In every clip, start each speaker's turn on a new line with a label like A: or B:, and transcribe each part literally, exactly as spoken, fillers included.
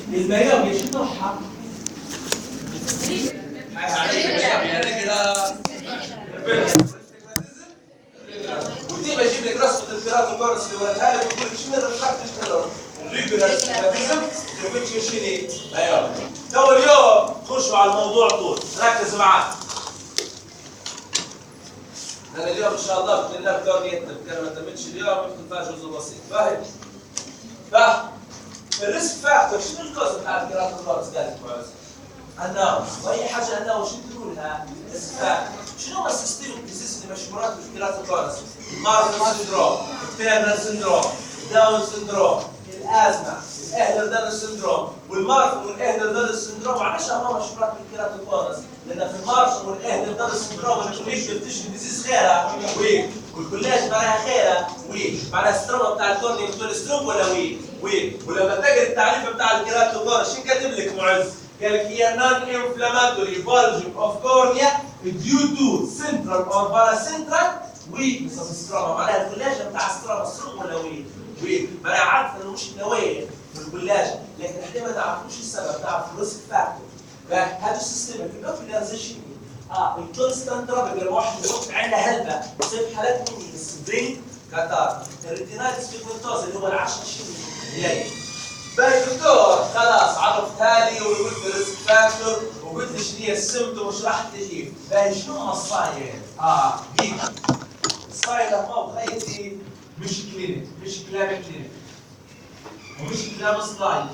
A: المياه شو نوعها؟ ودي بجيب لك رسمه الفيرات الكورس اللي وريتها لك وبقول لك شنو الريفراكتيف ايرور الريجولار ميكانيزم تربيتشن شيني ايوه تو اليوم خشوا على الموضوع طول ركز معاي انا اليوم ان شاء الله باذن الله كورنيتنا كان ما تمتش اليوم ممكن فيها جزء بسيط فاهم؟ فاهم؟ الريسك فاكتور شنو الكوز بتاع الفيرات الكورس قال لك معز؟ الناوس واي حاجه الناوس شو تقولها؟ ريسك فاكتور شنو هو السيستميك ديزيز اللي مشهورات بفيرات الكورس؟ مارفن سندروم، تيرنر سندروم، داون سندروم، الازمه، الاهلر دان سندروم، والمارفن والاهلر دان سندروم علاش هما مشهورات بالكيرات الكورس؟ لان في المارفن والاهلر دان سندروم الكوليكتيف تيشو ديزيز خيرها ويك، والكولاج معناها خيرها ويك، معناها الستروما بتاع الكورنيا بتقول ستروم ولا ويك؟ ويك، ولما تقرا التعريف بتاع الكيرات الكورس شو كاتب لك معز؟ قال لك هي non inflammatory bulging of cornea due to central or paracentral weakness of stroma معناها الكولاجة بتاع الستروما ستروم ولا ويك؟ ويك معناها عارف انه مش نوايا في الكولاجة لكن احنا ما نعرفوش السبب نعرف الريسك فاكتور فهذا السيستم الاوبيلاريزيشن اه الكونستانت رابط لما واحد يروح عندنا هلبة تصير حالات مني السبرينج كاتار الريتينايتس بيجمنتوز اللي هو العشرة شيء باقي دكتور خلاص عرفتها لي وقلت لي ريسك فاكتور وقلت لي شنو هي السيمتوم وشرحت لي كيف باقي شنو هو الصاير؟ اه جيب الصاير هو بخيتي مش كلينيك مش كلام كلينيك ومش كلام سلايد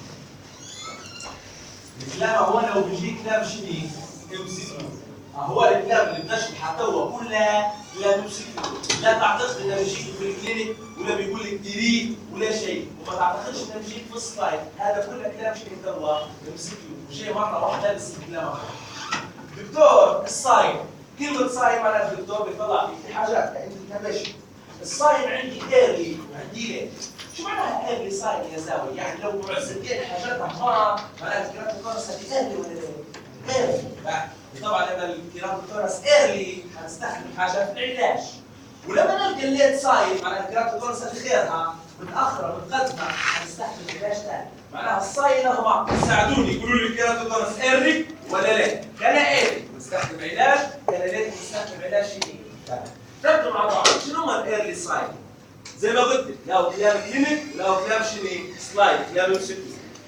A: الكلام هو لو بيجي كلام شنو؟ ام سي كيو هو الكلام اللي بنشرحه توا كلها كلام ام سي كيو لا تعتقد انه بيجيك في الكلينيك ولا بيقول لك ديريه ولا شيء وما تعتقدش انه بيجيك في السلايد هذا كله كلام شنو توا ام سي كيو شيء مره واحده بس الكلام دكتور الصايم كلمه صايم معناها الدكتور بيطلع في حاجات يعني تمشي الصايم عندي ايرلي عندي ليه شو معناها ايرلي صايم يا زاوي يعني لو معزتين حاجات احمر معناها كلام الكورس هذه ايرلي ولا لا؟ ايرلي طبعا لما الكلام الكورس ايرلي هنستخدم حاجه في العلاج ولما نلقى الليت صايم معناها الكلام الكورس هذه خيرها متاخره متقدمه هنستخدم علاج ثاني معناها الصايم هم ساعدوني يقولوا لي الكلام الكورس ايرلي ولا لا؟ كان ايرلي نستخدم علاج كان ليت نستخدم علاج شديد ركزوا مع بعض شنو هو الايرلي ساين؟ زي ما قلت لك لا كلام كلينيك ولا كلام شنو؟ سلايد كلام مسكين.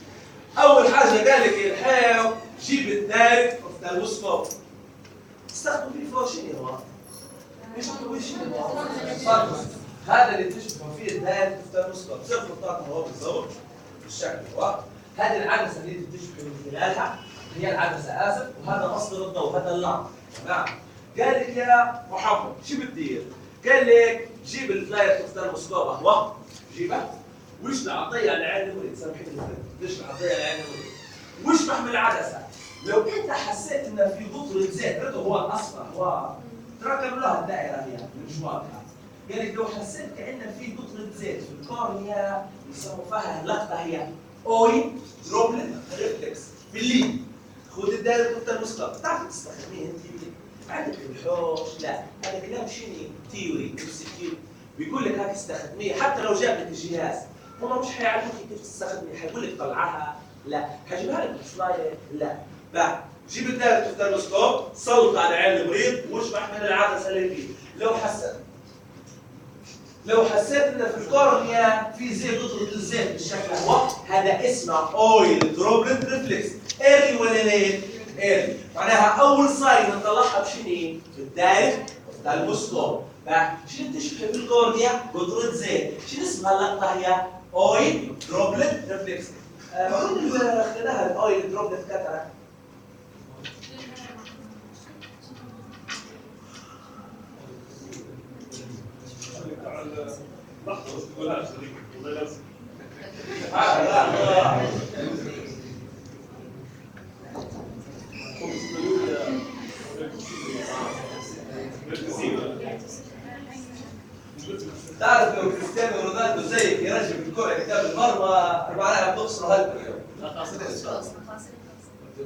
A: اول حاجه قال لك الحيو جيب الدايركت اوفتالموسكوب استخدموا فيه فور شنو هو؟ ايش هو شنو هو؟ هذا اللي تشوفوا فيه الدايركت اوفتالموسكوب شوفوا الطاقه هو بالضبط بالشكل هو هذه العدسه اللي تشوفوا من خلالها هي العدسه اسف وهذا مصدر الضوء هذا اللامب تمام قال لك يا محمد شو بتدير؟ قال لك جيب الدايركت اوفتالموسكوب اهو جيبه واشلع عطيه على عين المريض سامحني اشلع عطيه على عين المريض واشبح من العدسه لو انت حسيت ان في بطل زيت رده هو الاصفر هو تركب لها الدائره هي مش واضحه قال لك لو حسيت كان في بطل زيت في الكورنيا يسموا فيها اللقطه هي اويل دروبلت ريفلكس بالليل خذ الدائرة اوفتالموسكوب تعرف تستخدميه انت عندك الحوش لا هذا كلام شيني تيوري مسكين بيقول لك هاك استخدميه حتى لو جاب لك الجهاز هم مش حيعلموك كيف تستخدميه حيقول لك طلعها لا حجيبها لك بسلايد لا بعد جيب الدائرة اوفتالموسكوب سلط على عين المريض واشبح من العدسه اللي فيه لو حسيت لو حسيت ان في الكورنيا في زيت بطلة الزيت بالشكل هو هذا اسمه اويل دروبلت ريفلكس ايرلي ولا ليت؟ ايرلي معناها اول ساين نطلعها بشنو؟ بالدايركت اوفتالموسكوب شنو تشبه في الكورنيا؟ بطلة زيت شنو اسمها اللقطه هي؟ اويل دروبلت ريفلكس معلوم اللي اخذناها الاويل دروبلت كاتاراكت لحظة بس تقولها شريك والله لازم. تعرف لو كريستيانو رونالدو زيك يرجم الكرة قدام المرمى معناها بتخسروا هالمليون.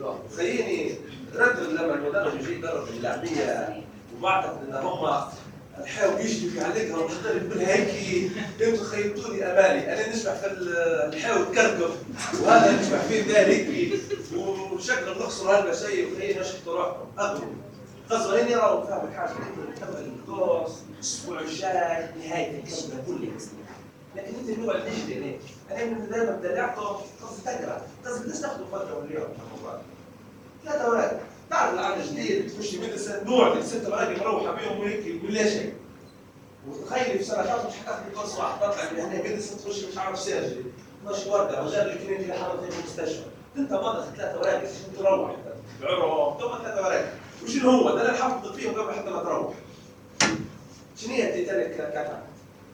A: خليني الرجل لما المدرب يجي يدرب اللاعبية وبعتقد ان هم الحاو يشبك عليك وحضر يقول هيك انتوا خيبتوني امالي، انا نشبح في الحاو تكركب وهذا نشبح فيه ده هيك وشكل الاقصر هذا شيء وخلينا نشطوا روحكم اغلب غصبا هني راهو فاهم الحاجه نكمل الكورس الاسبوع الجاي نهايه الكلام كله لكن انت اللغه الديجيتال هناك انا من دائما بدلعكم قصدي تقرا قصدي ليش تاخذوا فتره اليوم ثلاثة اوراق تعرف العام جديد تمشي مدرسه نوع ست اوراق مروحه بيهم وهيك ولا شيء وتخيلي في سنه ثالثه مش حتاخذي كورس واحد تطلع من هنا مدرسه تخش مش عارف سيرجري اثناشر ورقه وغير الكلينيك اللي حاطط في المستشفى انت ماضي ثلاثة اوراق ليش تروح العروق ثم ثلاثة اوراق وشنو هو؟ ده اللي نحفظ فيهم قبل حتى ما تروح شنو هي التيتانيك كاتب؟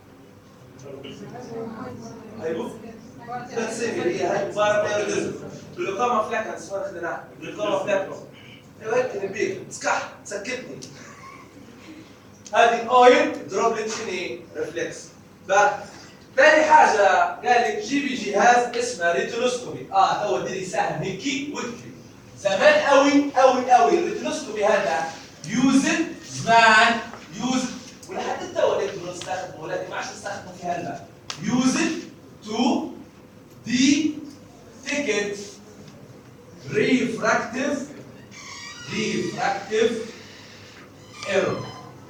A: هيبوف تنسيني هي هاي باراميريزم بالإقامة فلاكا اسمها خدناها بالإقامة فلاكا ايوه هيك نبيك تسكح تسكتني هذه اويل دروبلت شنو ريفلكس بقى ثاني حاجة قال لك جيبي جهاز اسمه ريتينوسكوبي اه تو ديري سهل هيك واكتبي زمان قوي قوي قوي الريتينوسكوبي هذا يوزن زمان يوزن ولحد توا الكترون استخدمه ولكن ما عادش نستخدمه في هالباب يوزن تو detect refractive refractive error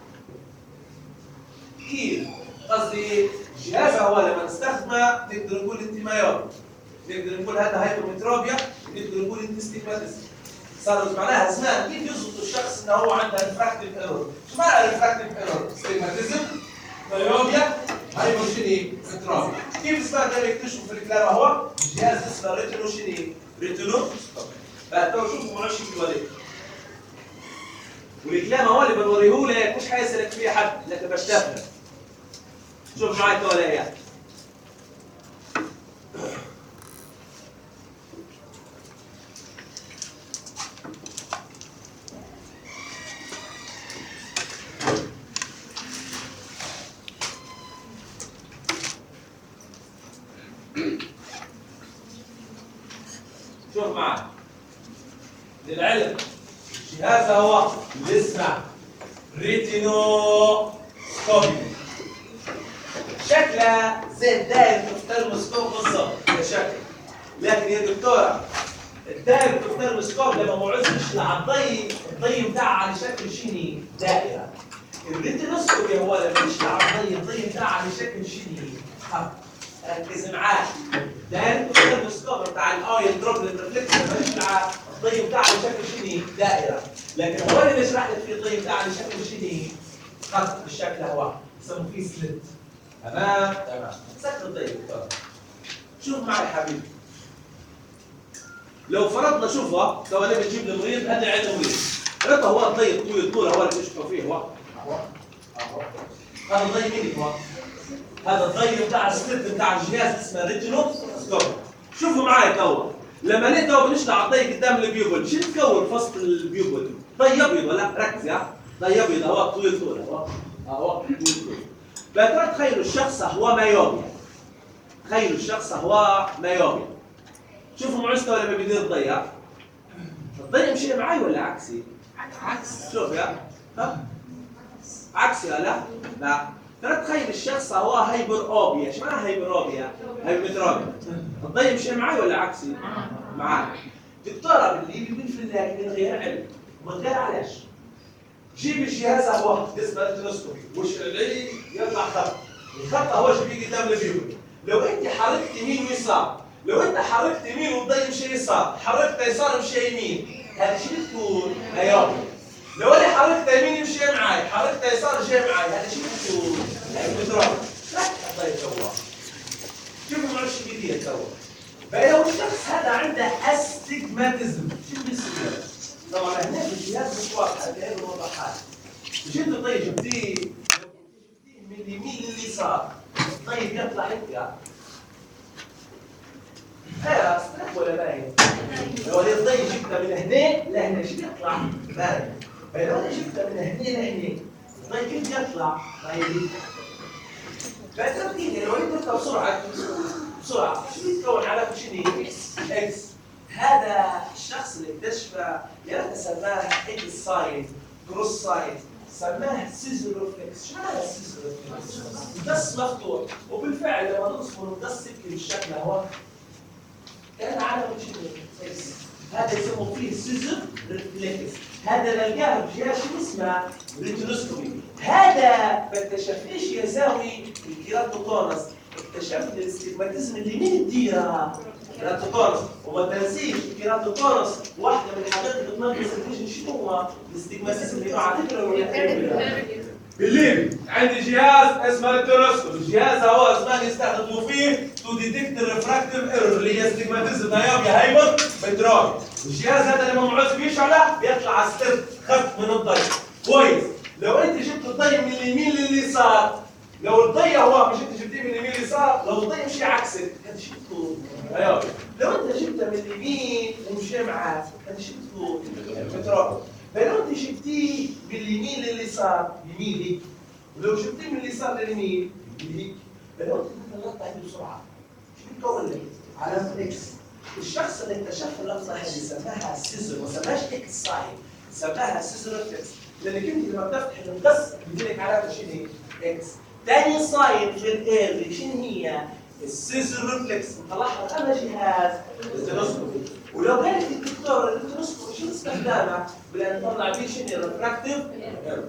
A: كيف؟ قصدي الجهاز هو لما نستخدمه نقدر نقول انت مايوب نقدر نقول هذا هايبومتروبيا نقدر نقول انت ستيجماتيزم صار معناها زمان كيف يظبط الشخص انه هو عنده ريفراكتيف ايرور؟ شو معنى ريفراكتيف ايرور؟ ستيجماتيزم مايوبيا هايبومتروبيا كيف اسمها كانوا يكتشفوا في الكلام هو جهاز اسمه ريتينو شنو؟ ريتينو بعد تو شوفوا معلش في الوليد والكلام هو اللي بنوريه لك مش حيسالك فيه حد لكن باش تفهم شوف معي تو ولا هي شوف معي للعلم الجهاز هو اللي اسمه ريتينوسكوبي شكله زي الدائرة الترموسكوب بالظبط كشكل لكن يا دكتورة الدائرة الترموسكوب لما معوز يشلع الضي الضي بتاعها على شكل شنو؟ دائرة الريتينوسكوبي هو لما يشلع الضي الضي بتاعها على شكل شنو؟ خط ركز معاه دائرة الترموسكوب بتاع الاويل دروبلت ريفلكس لما يشلع الضي بتاعها على شكل شنو؟ دائرة لكن هو اللي بيشرح لك في الضي بتاعها على شكل شنو؟ خط بالشكل هو يسموه فيه سلت تمام تمام سكر الضي شوف معي حبيبي لو فرضنا شوفها لو انا بجيب المريض هذا عند المريض هذا هو الضي الطويل الطول هو اللي بيشوفوا فيه هو هذا الضي مين هو؟ هذا الضي بتاع السلت بتاع الجهاز اسمه ريتينوسكوب شوفوا معي توا لما نيجي تو بنشلع الضي قدام البيوبل شو تكون وسط البيوبل؟ ضي ابيض ولا ركز يا ضي ابيض هو طويل طول هو هو طويل طول بقى تخيلوا الشخص هو مايوبيا تخيلوا الشخص هو مايوبيا شوفوا معستوى لما بيدير الضي الضي مشي معي ولا عكسي؟ عكس شوف يا ها عكسي لا لا ترى تخيل الشخص هو هايبر اوبيا ايش معنى هايبر اوبيا؟ هايبومتروبيا الضي مشي معي ولا عكسي؟ معي دكتوره باللي بيقول في الله من غير علم من غير علاش جيب الجهاز هو اسمه ريتينوسكوبي وش اللي يطلع خط الخط هو اللي بيجي قدام الفيوبل لو انت حركت يمين ويسار لو انت حركت يمين والضي مشي يسار حركت يسار مشي يمين هذا شو بتكون؟ مايوبيا لو انا حركت يمين يمشي معي حركت يسار مشي معي هذا شو بتكون؟ هايبومتروبيا ركز الضي توا شوفوا معلش جديد توا بقى لو الشخص هذا عنده استجماتيزم شو بيصير؟ طبعا هنا الجهاز مش واضح هذه الوضوحات مش انت طيب جبتيه جبتيه من اليمين لليسار طيب يطلع هيك ايه استرك ولا باين؟ لو الضي جبته من هنا لهنا شو بيطلع؟ باين لو انا جبته من هنا لهنا الضي كيف يطلع؟ طيب فترتيبي لو انت بسرعه بسرعه شو بيتكون على شنو؟ اكس هذا الشخص اللي اكتشفه يا ريت سماه اكس ساين كروس ساين سماها سيزر ريفلكس. شو معنى السيزر ريفلكس؟ مقص مفتوح، وبالفعل لما نقص من المقص يبكي بالشكل اهو كان على وجه اكس. هذا يسموه فيه سيزر ريفلكس. هذا نلقاه بجهاز شو اسمه؟ ريتينوسكوبي. هذا ما اكتشفنيش يساوي الكيراتوكونس، اكتشفت الاستجماتيزم اللي مين تديرها؟ الكيراتوكونس. وما تنسيش الكيراتوكونس واحده من الحاجات اللي بتنقص الفيجن شنو هو؟ الاستجماتيزم اللي على فكره ولا بالليل عندي جهاز اسمه التروسكوب. الجهاز هو زمان يستخدموا فيه تو ديتكت الريفراكتيف ايرور اللي هي استجماتيزم دايوبيا هايبر متروبي. الجهاز هذا لما معوز بيشعله بيطلع على ستيب خف من الضي. كويس. لو انت جبت الضي من اليمين لليسار، لو الضي هو مش انت جبتيه من اليمين لليسار، لو الضي مشي عكسك هذا شفته دايوبيا. لو انت جبته من اليمين ومشي معاك هذا شفته متروبي. فلو انت جبتيه من اليمين لليسار يمين هيك، ولو جبتيه من اليسار لليمين هيك، فلو انت طلعت عليه بسرعه شو بيتكون لك؟ علامه اكس. الشخص اللي اكتشف اللقطه هذه سماها سيزر، ما سماهاش اكس ساين، سماها سيزر ريفلكس، لانك انت لما بتفتح المقص بيجي لك علامه شنو هي؟ اكس. ثاني ساين في الايرلي شنو هي؟ السيزر ريفلكس. نطلعها على جهاز التلسكوبي. ولو كانت الدكتور التلسكوبي شو استخدامها؟ بان نطلع بيه شنو؟ ريفراكتيف ايرور.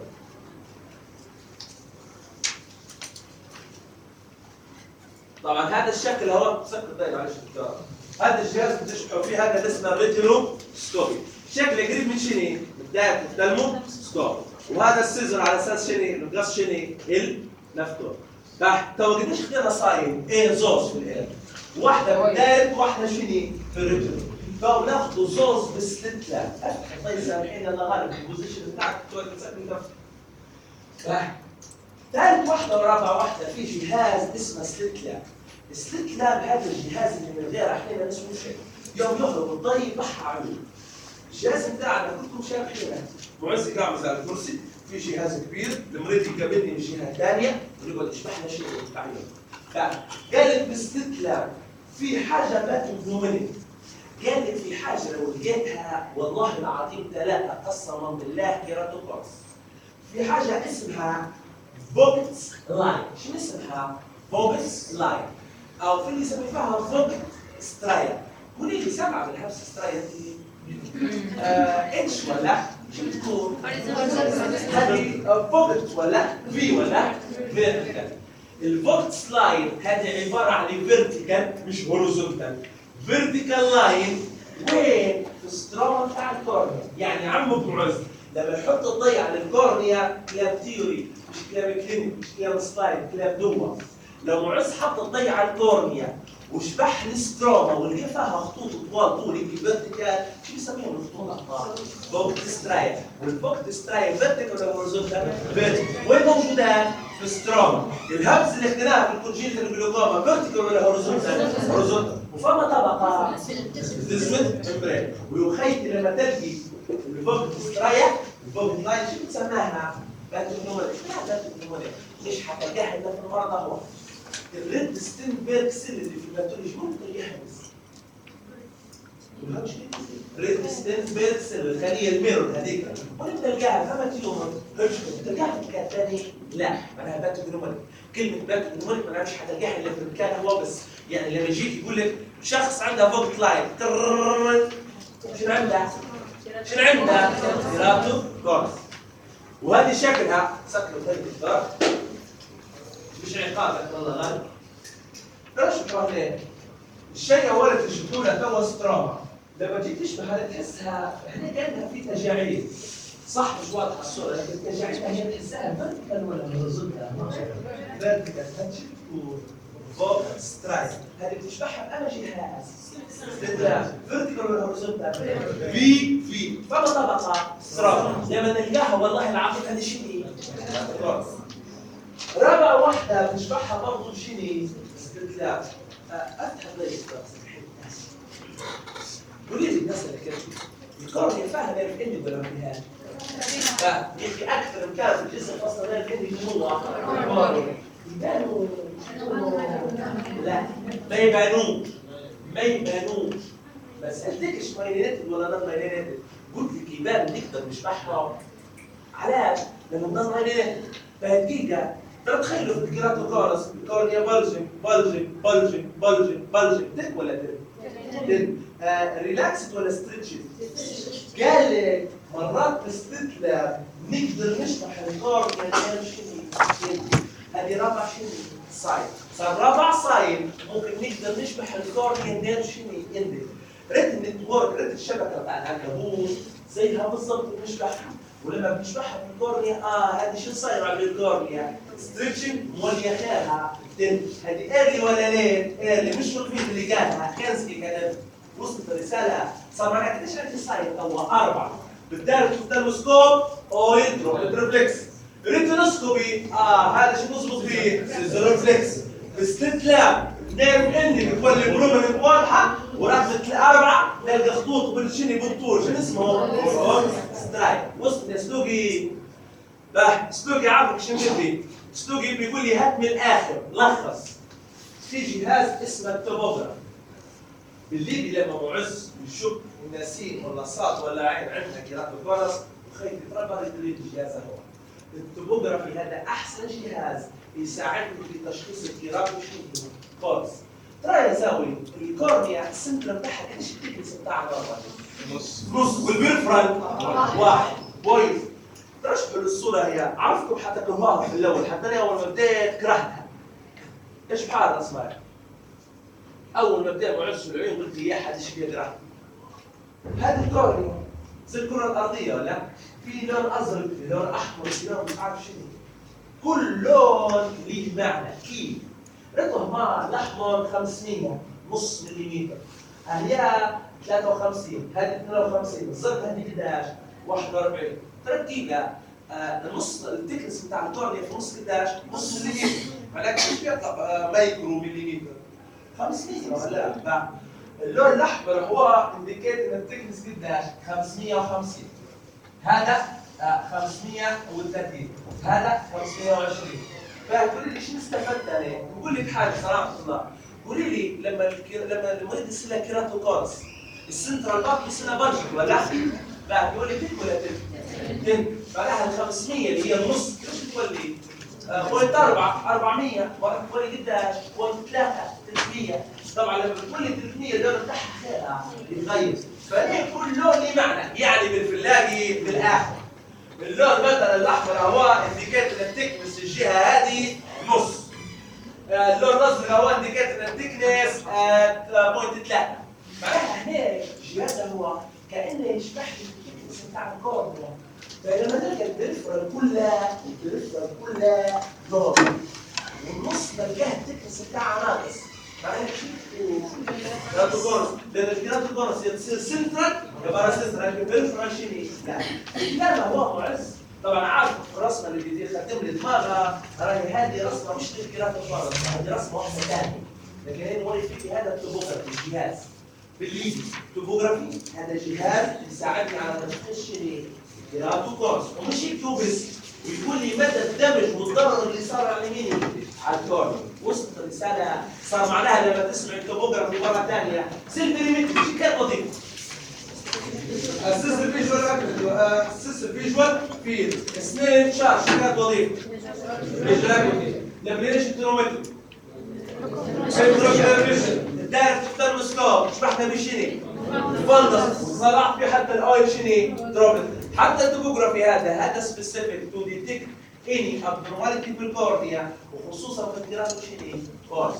A: طبعا هذا الشكل هو سكر دايما معلش دكتور. هذا الجهاز بتشبحوا فيه هذا اللي اسمه الريتينوسكوبي. شكله قريب من شنو؟ من بدايه الثلموسكوب. وهذا السيزر على اساس شنو؟ المقص شنو؟ المفتوح. تحت تو قديش خدنا صايم؟ ايه زوز في الاير. واحده بدايه واحده شنو؟ في الريتينو. تو ناخذ زوز بالسلت لاب. افتح الله يسامحينا الله غالب البوزيشن بتاعك تو تسكن تحت. ثالث واحده ورابع واحده في جهاز اسمه سلت لاب. السلت لاب هذا الجهاز اللي من غير احيانا اسمه شيء. يوم يخرج الضي بحر عيون. الجهاز بتاعنا كلكم شايفينه. معز قاعد على الكرسي، في جهاز كبير، المريض يقابلني من الجهه الثانيه ويقعد يشبح لنا شيء تعليم. فقالت بالسلت لاب في حاجه باتوجنومينيك. قالت في حاجه لو لقيتها والله العظيم ثلاثه قسما بالله كيراتوكونس. في حاجه اسمها فوكس لاين. شو اسمها؟ فوكس لاين. او في اللي يسموها فوكس سترايا. قولي لي سامعه بالحبس سترايا دي؟ آه اتش ولا؟ شو بتكون؟ هذه فوكس ولا؟ في ولا؟ فيرتيكال. الفوكس لاين هذه عباره عن فيرتيكال مش هوريزونتال. فيرتيكال لاين وين؟ في الستروما بتاع الكورنيا. يعني عم ابو معز لما يحط الضي على الكورنيا كلام ثيوري مش كلام كلينيك مش كلام سلايد كلام دوما. لو معز حط الضي على الكورنيا وشبح الستروما واللي فيها خطوط طوال طول هيك فيرتيكال شو بيسميهم الخطوط الطوال؟ فوكت سترايا. والفوكت سترايا فيرتيكال ولا هوريزونتال؟ فيرتيكال. وين موجودة؟ في الستروما. الهبز اللي اخذناها في الكونجيتال جلوكوما فيرتيكال ولا هوريزونتال؟ هوريزونتال. وفما طبقة ديزمنت ممبرين. ويخيتي لما تلقي الفوكت سترايا الفوكت لاين شو بتسماها؟ باتوجنومينيك. لا باتوجنومينيك مش حتلقاها الا في المرض هو. الريد ستينبرغ سيل اللي في الباثولوجي ممكن تلاقيها بس. ريد ستينبرغ سيل الخليه الميرور هذيك ممكن تلقاها فما تيومر هيرشكوت تلقاها في المكان الثاني لا معناها باتوجنومينيك. كلمه باتوجنومينيك معناها مش حتلقاها الا في المكان هو بس. يعني لما يجيك يقول لك شخص عنده فوكت لاين شنو عنده؟ شنو عنده؟ كيراتوكونس. وهذه شكلها سكروا ثاني الدار مش عقابك والله غالب. ليش تروح ليه؟ الشيء اول اللي تشبهوا له تو ستروما. لما تيجي تشبه هذا تحسها احنا كانها في تجاعيد. صح مش واضحه الصوره لكن التجاعيد هي تحسها فيرتيكال ولا هوريزونتال؟ فيرتيكال. هتشوفوا فوق سترايك هذه بتشبهها بانا جهاز. فيرتيكال ولا هوريزونتال؟ في في فما طبقه ستروما. لما نلقاها والله العظيم هذه شيء رابع واحدة بنشبعها برضه شيني استدلال. افتح ضيق قولي لي الناس اللي كانت الكورنيا فيها نيرف اندنج ولا ما فيهاش؟ يمكن اكثر مكان في الجسم اصلا نيرف اندنج هو الكورنيا. يبانوا لا ما يبانوش ما يبانوش بس هديكش مايلينيتد ولا نون مايلينيتد. قلت لك يبان نقدر نشبعها. علاش؟ لما نضل عليه فهدقيقة ترى تخيلوا في الكيراتوكونس الكورنيا بلجنج بلجنج بلجنج بلجنج بلجنج تك ولا تك؟ تك آه ريلاكسد ولا ستريتشد؟ قال لك مرات تستتلى نقدر نشرح الكورنيا غير شنو؟ هذه رابع شنو؟ ساين صار رابع ساين ممكن نقدر نشبح الكورنيا غير شنو؟ يندي ريت النتورك ريت الشبكه بتاع العنكبوت زيها بالضبط بنشبحها ولما بنشبحها في الكورنيا اه هذه شو صاير على الكورنيا؟ ستريتشنج موليه خيرها هذه ايرلي ولا ليت؟ ايرلي مش الفيديو اللي قالها كنسكي كانت وصلت الرساله صار معنا قديش عندي ساين هو اربعه بالدارج التلسكوب اويل ريفلكس ريتينوسكوبي اه هذا شو نظبط فيه؟ ريفلكس باستتلاب نيرف اندنج تولي برومننت واضحه ورقم اربعه تلقى خطوط بالشني بالطول شنو اسمه؟ سترايك وسط سلوقي باه سلوقي عارفك شنو بدي سلوقي بيقول لي هات من الاخر لخص في جهاز اسمه التوموجراف بالليبي لما معز يشك نسيم ولا صاد ولا عين عندنا كيراتوكونس وخيط يتربى يدري الجهاز هو التوموجرافي هذا احسن جهاز يساعدني في تشخيص الكيراتوكونس كورس ترى يساوي الكورنيا السنتر بتاعها ايش التكنس بتاعها نص نص والبيرفرال واحد كويس تشبه الصوره هي عرفتوا حتى كرهوها في الاول حتى انا اول ما بديت كرهتها ايش بحال اسمها اول ما بدا معز العيون قلت لي يا حد ايش فيها كرهتها هذه الكورنيا زي الكره الارضيه ولا في لون ازرق في لون احمر في لون مش عارف شنو كل لون له معنى كيف ريته ما الاحمر خمسمية نص مليمتر هي ثلاثة وخمسين هذه اثنين وخمسين الزرق هذه قداش واحد وأربعين ترتيبها آه النص التكنس بتاع الكورنيا في نص قداش نص مليمتر معناها ايش بيطلع آه مايكرو مليمتر خمسمية ولا اللون الاحمر هو انديكيت ان التكنس قداش خمسمية وخمسين هذا آه خمسمية وثلاثين هذا خمسمية وعشرين فقولي لي شنو استفدت عليه؟ بقول لك حاجه صراحه الله قولي لي لما الكير... لما المريض يصير له كيراتوكونس السنترال باك يصير له بلجنج ولا لا بيقول لي تك ولا تك؟ تك بعدها ال خمسمية اللي هي النص ايش بتولي؟ بوينت أربعة أربعمية بتولي قداش؟ بوينت ثلاثة ثلاثمية طبعا لما بتولي ثلاثمية اللون بتاعها خيرها يتغير فليه كل لون له معنى يعني بالفلاقي بالاخر اللون مثلا الاحمر هو انديكيت ان التكنس الجهه هذه نص اللون الازرق هو انديكيت ان التكنس بوينت ثلاثة معناها هناك الجهاز هو كانه يشبه لي التكنس بتاع الكورنيا فلما تلقى البريفرال كلها البريفرال كلها نور والنص تلقاه التكنس بتاعها ناقص معناها كيراتوكونس لان الكيراتوكونس يصير سنترال يبقى سنترال البريفرال شنو؟ لا الكلام هو معز طبعا عارف الرسمه اللي بدي تختم لي دماغها راهي هذه رسمه مش للكيراتوكونس هذه رسمه واحده ثانيه لكن هي نوري فيك هذا التوبوغرافي الجهاز بالليبي التوبوغرافي هذا جهاز يساعدني على تشخيص شنو؟ كيراتوكونس ومش هيك بس ويقول لي مدى الدمج والضرر اللي صار على اليمين على الكورنيا وصلت الرساله صار معناها لما تسمع التوبوغرافي مره ثانيه سيل مليمتر شو كان وظيفه؟ اسس الفيجوال اسس الفيجوال فيلد اثنين شارج شو كانت وظيفه؟ فيجوال لما ليش الترومتر؟ الدائره في الترموسكوب شبحنا بشنو؟ الفندس طلعت فيه حتى الاويل شنو؟ دروبلت حتى التوبوغرافي هذا هذا سبيسيفيك تو ديتكت اني ابنورماليتي بالكورنيا وخصوصا في الكيراتو شنو؟ كورس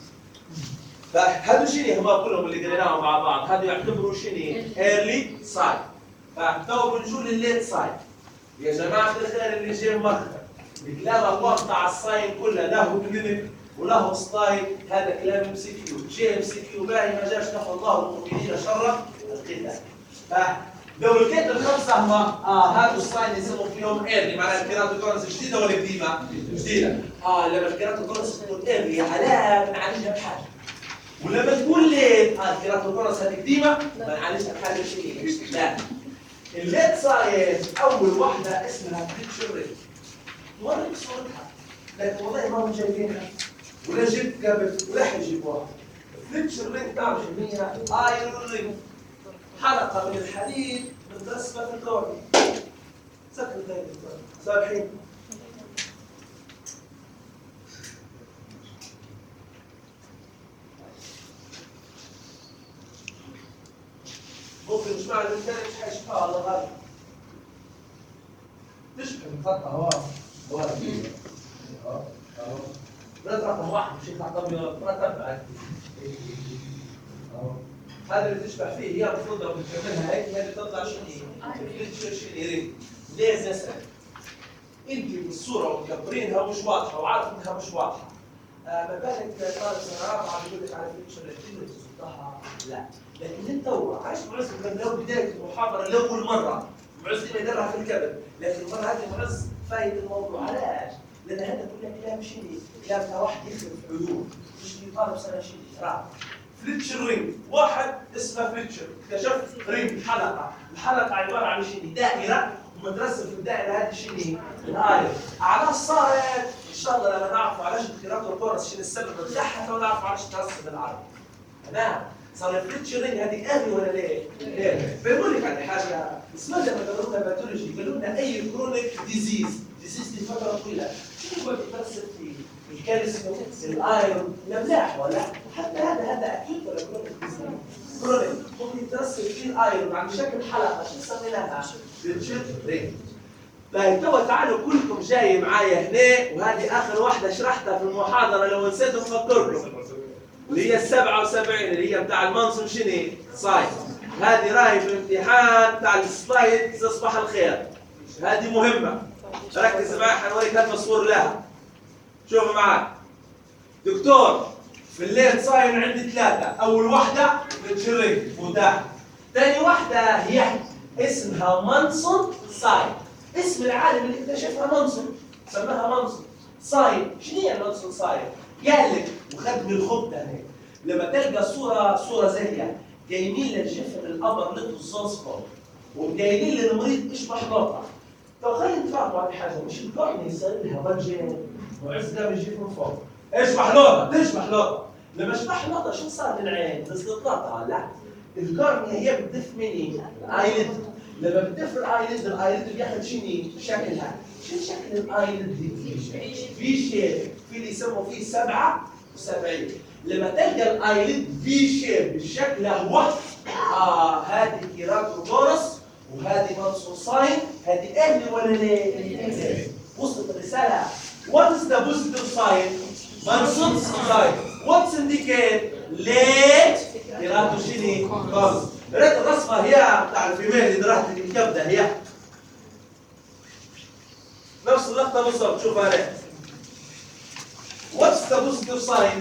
A: فهذول شنو هم كلهم اللي قريناهم مع بعض هذول يعتبروا شنو؟ ايرلي سايد فتو بنجول الليت سايد يا جماعه الخير اللي جاي مخر الكلام الواقع على الساين كله له كلينيك وله سلايد هذا كلام ام سي كيو جي ام سي كيو باهي ما جاش نفى الله المؤمنين شر القله فلو لقيت الخمسه هم اه هذا الساين يسموا فيهم ايرلي معناها الكيراتوكونس جديده ولا قديمه؟ جديده اه لما الكيراتوكونس تكون ايرلي علامه بنعالجها بحاجه ولما تقول ليت اه الكيراتوكونس هذه قديمه بنعالجها بحاجه شيء لا الليت ساين اول واحده اسمها بيكتشر ريت وريك صورتها لكن والله ما هم شايفينها ولا جبت قبل ولا حيجيبوها بيكتشر ريت تعرف شو هي؟ ايرون رينج حلقه من الحديد مترسبه في الكورنيا سكر ثاني دكتور سامحين. ممكن مش معنى الثاني مش حيشوفها الله غالب. تشبه الخط اهو اهو اهو اهو بس رقم واحد مش يطلع طبيعي ما تبعك اهو هذا اللي تشبه فيه هي المفروض لو بتعملها هيك هي اللي تطلع شنو هي؟ شنو هي؟ ليه نسأل؟ انت بالصوره ومكبرينها مش واضحه وعارف انها مش واضحه. آه ما بالك طالب سنه رابعه بيقول لك على فكره الكلمه تصدقها لا، لكن انت هو عايش معز لو بدايه المحاضره لاول مره معز ما يدرها في الكبد، لكن المره هذه معز فايد الموضوع علاش؟ لان هذا كله كلام شيء كلام واحد يخدم في حدود مش طالب سنه شيء رابعه. فليتشر رينج، واحد اسمه فليتشر اكتشف رينج حلقه، الحلقه عباره عن شيء دائره ومترسم في الدائره هذه شنو؟ الايه. اعراض صارت ان شاء الله لما نعرفوا علاش الكيراتو كورس شنو السبب بتاعها ونعرفوا علاش ترسم بالعربي. تمام؟ صار الفليتشرنج هذه اهلي ولا ليه؟ ليه؟ بيقول لك على حاجه اسمها لما قالوا لنا باثولوجي قالوا لنا اي كرونيك ديزيز، ديزيز لفتره طويله، شنو هو بيترسم فيه؟ الكالسيوم، الايرون، الاملاح ولا؟ حتى هذا هذا اكيد ولا كرونيك ديزيز؟ كرونيك ممكن يترسم فيه الايرون عن شكل حلقه، شو نسمي لها؟ فليتشرنج. طيب توا تعالوا كلكم جاي معايا هنا وهذه اخر واحده شرحتها في المحاضره لو نسيتوا نفكركم. اللي هي السبعة وسبعين اللي هي بتاع المنصب شنو؟ سايد. هذه راهي في الامتحان بتاع السلايد تصبح الخير. هذه مهمة. ركز معي حنوريك هالتصوير لها. شوفوا معي. دكتور في الليل صاين عندي ثلاثة، أول واحدة بتشرق متاح. ثاني واحدة هي اسمها منصب سايد. اسم العالم اللي اكتشفها منصب سماها منصب سايد. شنو هي منصب سايد؟ قال لك وخد من الخبطه هيك لما تلقى صوره صوره زي جايبين لك جفن القمر لقوا الزنسبور وجايبين للمريض اشبح نقطه. طب خلينا نتفاهموا على حاجه مش القرن يصير لها بلجين وعز ده بيجيب من فوق اشبح نقطه تشبح نقطه. لما اشبح نقطه شو صار للعين؟ نزلت نقطه لا القرن هي بتدف مني الايلد. لما بتدف الايلد الايلد بياخذ شنو شكلها؟ شو شكل الايلد دي؟ في شيب في اللي يسموا فيه سبعة وسبعين. لما تلقى الايلد في شيب بالشكل هو اه هذه كيراتوكورس وهذه منصوصاين. هذه اهلي ولا ليه؟ وصلت الرساله. What is the positive sign؟ منصوص ساين. What's indicate؟ ليه؟ كيراتو شنو؟ كورس. ريت الرسمه هي بتاع الفيميل اللي درستك الكبده هي نفس اللقطه بالضبط. شوف هذا. What's the positive sign؟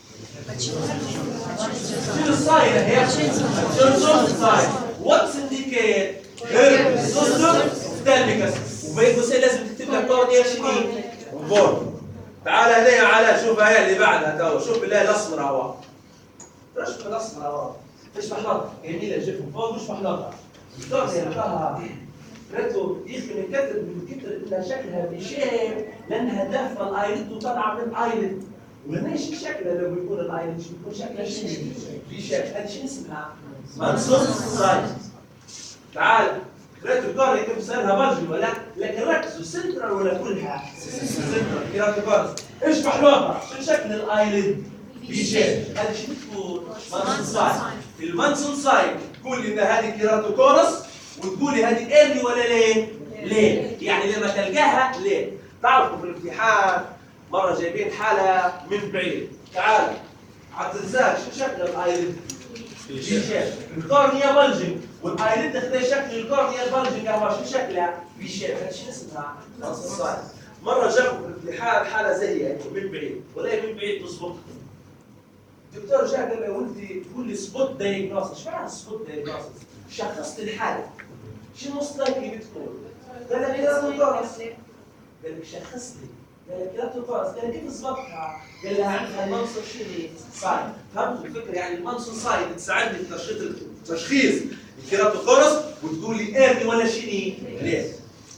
A: شنو الساين هي؟ شنو الساين؟ What's indicate؟ ستالبيكس. وبين قوسين لازم تكتب لك كورنيا شنو؟ فول. تعال هنا يا علاء شوف هي اللي بعدها تو. شوف بالله الاسمر اهو. رشف الاسمر اهو. مش محلطه جميله جدا فوق مش محلطه. الكورنيا نلقاها ريتو يخدم الكتر من كتر انها شكلها بشيب لانها دافه الايلد وطالعه من الايلد. وهنا شو شكلها لو بيكون الايلد شو بيكون شكلها شنو؟ بشيب. هذه شنو اسمها؟ منصوص سايد. تعال ريتو الكورنيا كيف صايرها بلجي ولا؟ لكن ركزوا سنترال ولا كلها؟ سنترال كيراتو كورس. ايش محلوطه؟ شو شكل الايلد؟ بشيب. هذه شو بتكون؟ منصوص سايد. المنصوص سايد تقول لي ان هذه كيراتو كورس وتقولي هذه ايرلي ولا ليه؟ ليه؟ يعني لما تلقاها ليه؟ تعرفوا في الامتحان مره جايبين حاله من بعيد. تعالوا ما تنساش شو شكل الايلد؟ بشيب. الكورنيا بلجنج والايلد اخذ شكل الكورنيا البلجنج هو شو شكلها؟ بشيب. هذا شو اسمها؟ منصوص سايد. مره جابوا في الامتحان حاله زي هيك من بعيد ولا من بعيد تظبط. الدكتور جاء قال له وانت تقول لي سبوت دايجنوستس. ايش معنى سبوت دايجنوستس؟ شخصت الحاله شنو لايكلي بتكون؟ قال لك كيراتوكورس. قال لك شخص لي. قال لك كيراتوكورس. قال لك كيف ظبطها؟ قال لها عندها المنصب شنو؟ سايد. فهمتوا الفكره؟ يعني المنصب سايد تساعدني في تشخيص تشخيص الكيراتوكورس وتقول لي ايرلي ولا شنو؟ ليه؟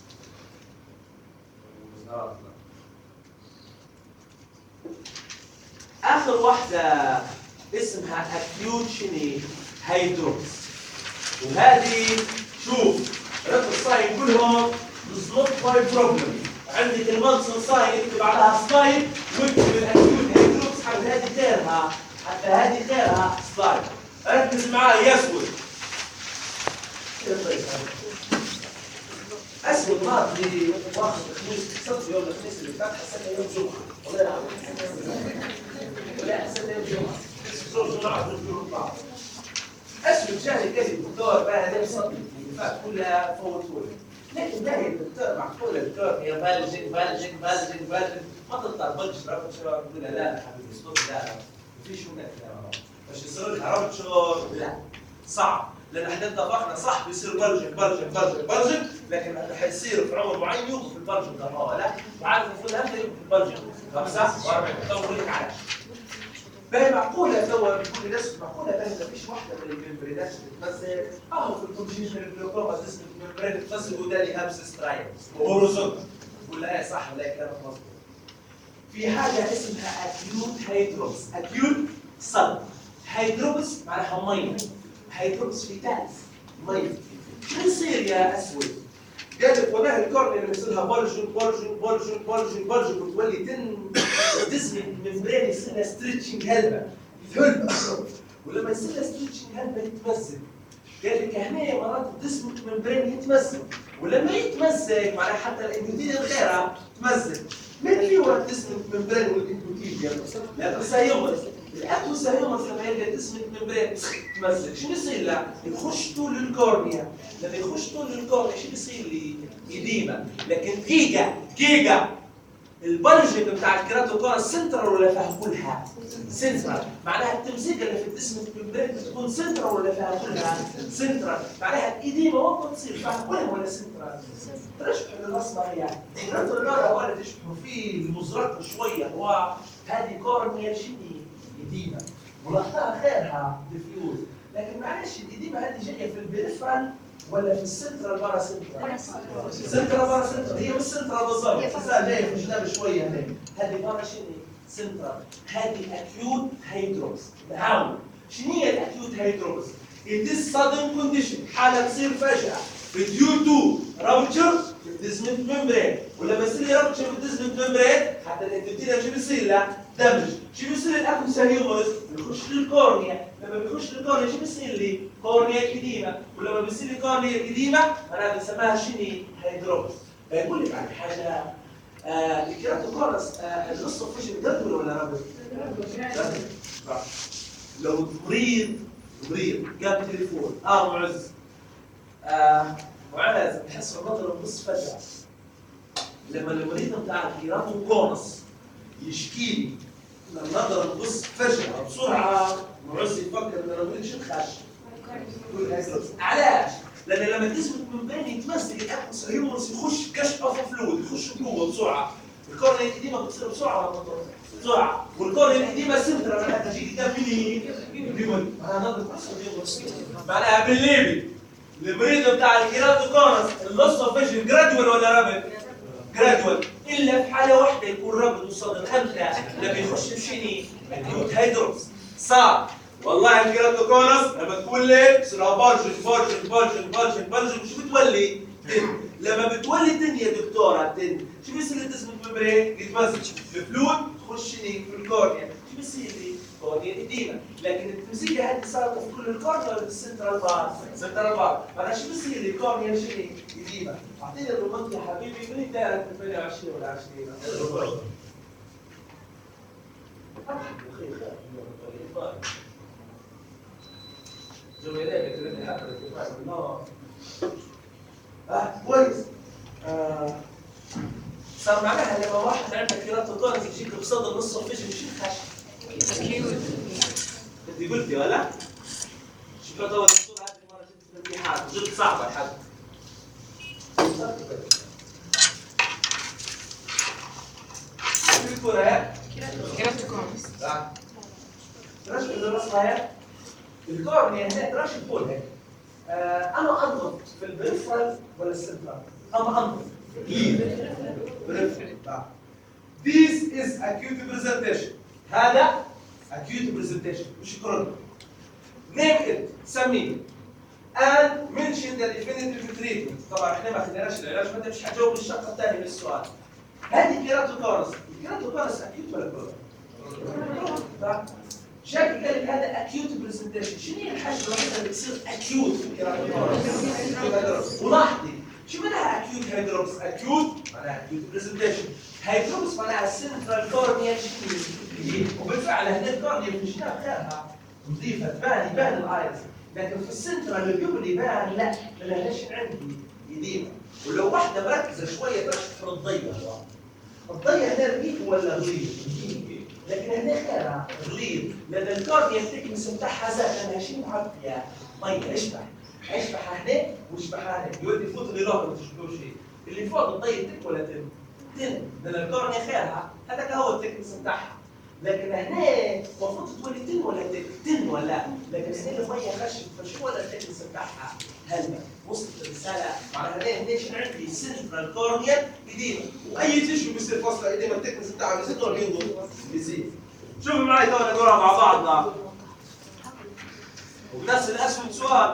A: اخر واحده اسمها اكيوت شنو؟ هيدروس. وهذه شوف رد الصايم كلهم does not by problem. عندك المنصن ساين اكتب عليها سلايد واكتب الاكيوت هيدروبس حتى هذه غيرها حتى هذه غيرها سلايد. ركز معاي يا اسود. اسود ماضي واخد خميس كسرت يوم الخميس اللي فات حسيتها يوم جمعه والله العظيم. ولا حسيتها يوم جمعه. زوج جمعه زوج جمعه. اسود جاني قال لي الدكتور بقى هذا صدمه اللي فات كلها فوتوا لي. لكن ده الدكتور معقول الدكتور هي بالجنج بالجنج بالجنج بالجنج ما تطلع بلج رابط شهر تقول لا لا حبيبي اسكت لا لا ما فيش هناك لا باش يصير لك رابط شهر لا صعب لان احنا اتفقنا صح بيصير بلجنج بلجنج بلجنج بلجنج لكن حيصير في عمر معين يوقف البلجنج ده هو لا وعارف المفروض امتى يوقف البلجنج خمسة وأربعين طول لك علاج. باهي معقوله توا بكل الناس معقوله باهي ما فيش واحده من الممبرينات تتمثل اهو في الكونجيشن الجلوكوما تسمى الممبرين تتمثل ودالي هابس سترايد وهوريزونتال ولا ايه صح ولا كلامك مظبوط. في حاجه اسمها اكيوت هيدروبس اكيوت صد هيدروبس معناها ميه هيدروبس في تالف ميه. شو يصير يا اسود؟ قال لك والله الكورنيا اللي يصير لها بلجن بلجن بلجن بلجن بلجن وتولي تن تسمي الممبرين يصير لها ستريتشنج هلبه هلبه ولما يصير لها ستريتشنج هلبه يتمزق. قال لك هنا مرات الجسم الممبرين يتمزق ولما يتمزق معناها حتى الاندوثيليوم غيرها تمزق. من اللي هو الجسم الممبرين والاندوثيليوم؟ الاكوسايومس الاكوسايومس لما يلقى الجسم الممبرين تمزق شو بيصير له؟ يخش طول الكورنيا. لما يخش طول الكورنيا شو بيصير لي؟ إديمة. لكن دقيقة دقيقة البلجنج بتاع الكيراتوكونس سنترال ولا فيها كلها؟ سنترال. معناها التمزيق اللي في الجسم الممبرين بتكون سنترال ولا فيها كلها؟ سنترال. معناها الإديمة وين تصير؟ فيها كلها ولا سنترال؟ تشبه بالأصبع يعني. الكيراتوكونس هو اللي تشبه فيه المزرق شوية هو هذه كورنيا شنو؟ إديمة. ملاحظة خيرها ديفيوز. لكن معلش الإديمة هذه جاية في البريفرال ولا في السنترال بارا سنترال؟ سنترال بارا سنترال هي مش سنترال بالضبط، تحسها جايه في الجناب شويه هناك، هذه بارا شنو؟ سنترال، هذه اكيوت هيدروبس، نعم، شنو هي الاكيوت هيدروبس؟ It is sudden condition، حالة تصير فجأة due to rupture في الديزمنت ممبرين، ولما يصير لي rupture في الديزمنت ممبرين حتى الانتوتيليوم شو بيصير له؟ دمج، شو بيصير للاكوسايومس؟ بيخش للكورنيا، لما بيخش للكورنيا شو بيصير لي؟ كورنيا إديمة، ولما بيصير لي كورنيا إديمة أنا بنسميها شنو؟ هيدروبس. بقول لك على حاجة آه الكيراتوكونس آه النص فيشن جدول ولا رابط؟ لو مريض مريض جاب تليفون اه معز آه معز بحس النظر النص فجأة لما المريض بتاع الكيراتوكونس يشكي لي النظر النص فجأة بسرعة معز يفكر ان المريض شو خش علاش؟ لان لما الجسم الممبرين يتمزق الاكوسايومس يخش كشف اوف فلويد يخش جوه بسرعه الكورنيا القديمه بتصير بسرعه ولا بسرعه والكورنيا القديمه سنترال معناها تجي قدام مين؟ بيقول انا نظر معناها بالليبي المريض بتاع الكيراتوكونس اللوس اوف فيجن جرادوال ولا رابط؟ جرادوال الا في حاله واحده يكون رابط وصادم امتى؟ لما يخش بشيني اكيوت هيدروبس صار والله الكيراتوكونس لما تولد بصير بارجن بارجن بارجن بارجن بارجن شو بتولي؟ تن لما بتولي تن يا دكتوره تن شو بيصير للجسم الممبرين؟ يتمزج الفلويد تخش في الكورنيا شو بيصير لي؟ كورنيا إديمة لكن التمزيجه هذه صارت في كل الكورنيا ولا في السنترال بار؟ سنترال بار معناها شو بيصير لي؟ كورنيا شنو؟ إديمة اعطيني الرمز يا حبيبي من الدائره ثمانية وعشرين ولا عشرين؟ زملائك اللي حضرت في الله اه كويس آه. صار معناها لما واحد عنده كيراتوكونس يجيك بصدر نص الفيجن يشيل خشب اكيد انت قلتي ولا؟ شوف هذا الدكتور هذه المره جبت في الامتحان جبت صعبه الحد شو الكره هي؟
B: كيراتوكونس
A: لا رش الراسها هي الكورنيا هنا تراش البول هيك آه انا انظف في البريفرال ولا السنترال؟ انا انظف ليه؟ بريفرال This is acute presentation هذا acute presentation مش كرونيك name it سميه and mention the definitive treatment. طبعا احنا ما خدناش العلاج فانت مش هتجاوب الشق الثاني من السؤال. هذه كيراتوكونس، الكيراتوكونس اكيوت ولا كرونيك؟ شكل قال لك هذا اكيوت برزنتيشن، شنو هي الحاجه الوحيده اللي بتصير اكيوت في الكيراتوكونس؟ ولاحظي شو معناها اكيوت هيدروبس؟ اكيوت معناها اكيوت برزنتيشن، هيدروبس معناها سنترال كورنيا شيء، وبالفعل هنا الكورنيا في الجناب غيرها نظيفه تبان يبان الايرس، لكن في السنترال البيوبل يبان لا، لانها ليش عندي يديمه، ولو واحده مركزه شويه تشوف الضيه، الضيه هنا رقيق ولا غليظ؟ لكن هنا غيرها غليظ، لان الكورنيا الثيكنس بتاعها زاد لانها شيء معبيه ميه يشبح، حيشبح هنا ويشبح هنا، يودي يفوت اللي لوحده ما تشوفوش شيء، اللي فوق الضيه تك ولا تن؟ تن، لان الكورنيا خيرها هذاك هو الثيكنس بتاعها. لكن هنا المفروض تولي تن ولا تن ولا، لكن هنا الميه خشب فشو ولا التكنس بتاعها؟ هلبة وصلت الرساله معناها هنا ليش عندي سنترال كورنيا قديمه، واي تشو بيصير فصله قديمه التكنس بتاعها بيزيد ولا بينقص؟ بيزيد. شوفوا معي تو ندورها مع بعضنا. وبنفس الاسود سؤال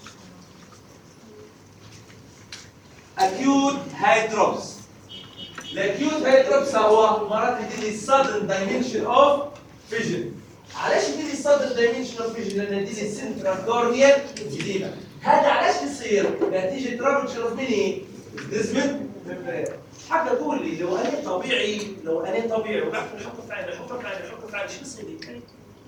A: اكيوت هايدروبس. الاكيوت هيدروبس هو مرات يديني sudden dimension of vision. علاش يديني sudden dimension of vision؟ لان يديني سنترال كورنيال جديده. هذا علاش بيصير؟ نتيجه رابتشر اوف ميني ديزمنت ممبرين. حتى تقول لي لو انا طبيعي، لو انا طبيعي ورحت نحط في عيني، نحط في عيني، نحط في عيني، شو بيصير لي؟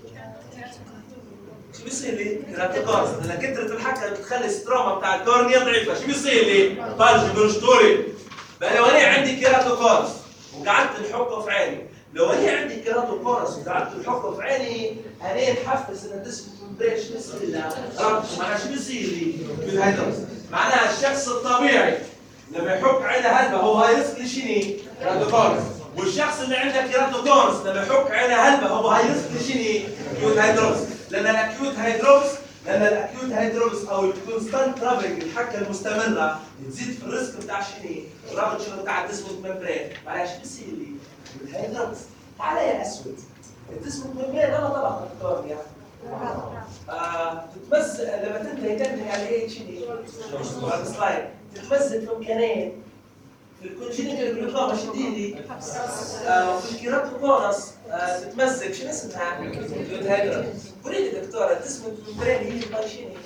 A: شو بيصير لي؟ كيراتوكونس، لان كثره الحكه بتخلي الستروما بتاع الكورنيا ضعيفه، شو بيصير لي؟ بلج برشتوري. بقى لو انا عندي كيراتوكونس وقعدت نحطه في عيني، لو انا عندي كيراتوكونس وقعدت نحطه في عيني، انا نحفز ان الجسم ممبرين شو بيصير له؟ ربط، معناها شو بيصير لي؟ بالهيدروبس، معناها الشخص الطبيعي لما يحك عينه هلبة هو هاي ريسك لشنو؟ كيراتوكونس، والشخص اللي عنده كيراتوكونس لما يحك عينه هلبة هو هاي ريسك لشنو؟ اكيوت هيدروبس، لان الاكيوت هيدروبس لان الاكيوت هيدروبس او الكونستانت ترافلنج الحكه المستمره تزيد في الريسك بتاع شنو؟ الرابتشر بتاع الديسمنت ممبرين، معلش بيصير لي؟ الهيدروبس تعال يا اسود، الديسمنت ممبرين انا طبقه الكورنيا آه تتمزق لما تنتهي تنتهي على ايه شنو؟ على السلايد تتمزق في مكانين، في الكونجينيتال جلوكوما شديدي آه وفي الكيراتوكونس آه تتمزق شنو اسمها؟ الهيدروبس. قولي لي دكتوره الديسمنت ممبرين يجي باي شنو؟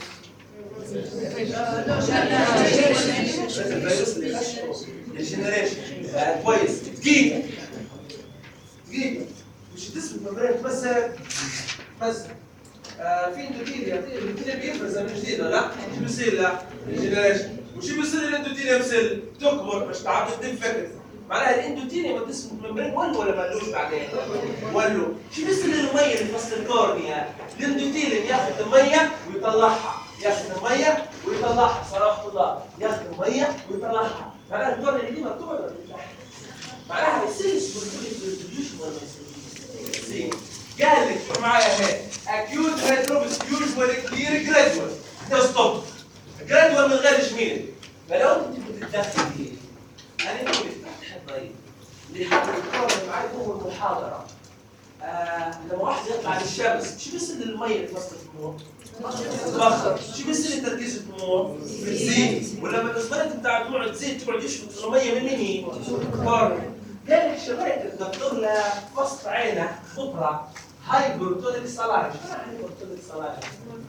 A: الفيروس اللي خشوا الجنريشن كويس. دقيقة دقيقة مش الديسمنت ممبرين تمزق تمزق آه في اندوثيليا، الاندوثيليا بيفرز من جديد ولا؟ شو بيصير له؟ الجنريشن، وشو بيصير للاندوثيليا؟ بصير تكبر مش تعرف تنفكك، معناها الاندوثيليا ما الديسمنت ممبرين ولوا ولا مالوش بعدين؟ ولوا. شو بيصير للمية اللي في وسط الكورنيا؟ الاندوثيليا ياخذ المية ويطلعها، ياخذ المية ويطلعها، صراحة الله ياخذ المية ويطلعها، معناها الكورنيا دي ما بتقعد ولا بتفتح، معناها يصير سبورتوليك ولا ما يصير؟ قال لك شوف معايا هيك acute hydrops usually clear gradual ده ستوب gradual من غير جميل. فلو انت بتتدخلي انا كنت فتح الضيق لحد الكورنيا معي هو المحاضرة آه لما واحد يطلع للشمس شو بيصير للمية اللي في وسط الدموع؟ تتبخر. شو بيصير لتركيز الدموع؟ بتزيد، ولما الاسمنت بتاع الدموع تزيد تقعد يشفط المية من مين؟ الكورنيا. قال لك شغلت الدكتور لوسط عينه خطرة هايبرتونيك سلايد. شو معنى هايبرتونيك سلايد؟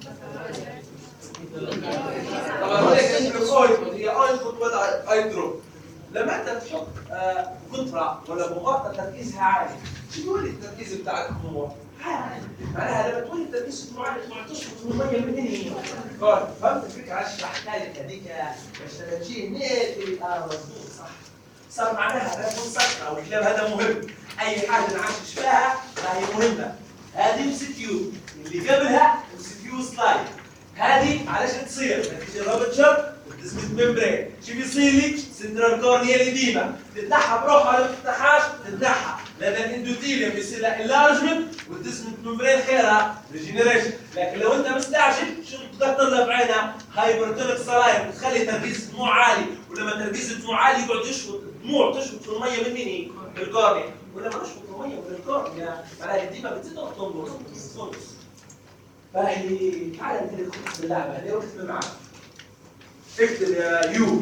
A: طبعا هناك الجلوكوز هي انبوت ولا اي دروب. لما انت تحط آه قطره ولا بغاطه تركيزها عالي، شو يولي التركيز بتاع الدموع؟ عالي. معناها لما تولي تركيز الدموع عالي تقعد تشفط الميه من هنا. فهمت الفكره؟ اشرحها لك هذيك عشان تجي هناك اه مضبوط صح. صار معناها هذا مسكره والكلام هذا مهم. اي حاجه نعشش فيها فهي مهمه. هذه ام سي كيو اللي قبلها ام سي كيو سلايد. هذه علاش تصير؟ نتيجه الرابتشر والديسمنت ممبرين. شو بيصير لك؟ سنترال كورنيال اديما تتنحى بروحها ولا ما تتنحاش؟ تتنحى لان الاندوثيليوم بيصير لها انلارجمنت والديسمنت ممبرين خيرها ريجينيريشن. لكن لو انت مستعجل شو بتطلع بعينها؟ هايبرتونيك سلايد بتخلي تركيز الدموع عالي، ولما تركيز الدموع عالي يقعد يشفط الدموع تشفط في الميه من مين؟ من الكورنيا، ولما نشفط الميه من الكورنيا معناها الديما بتزيد ولا بتنقص؟ بتنقص. فهي تعال انت اللي تكتب اللعبه هذه واكتب معك. اكتب يا يو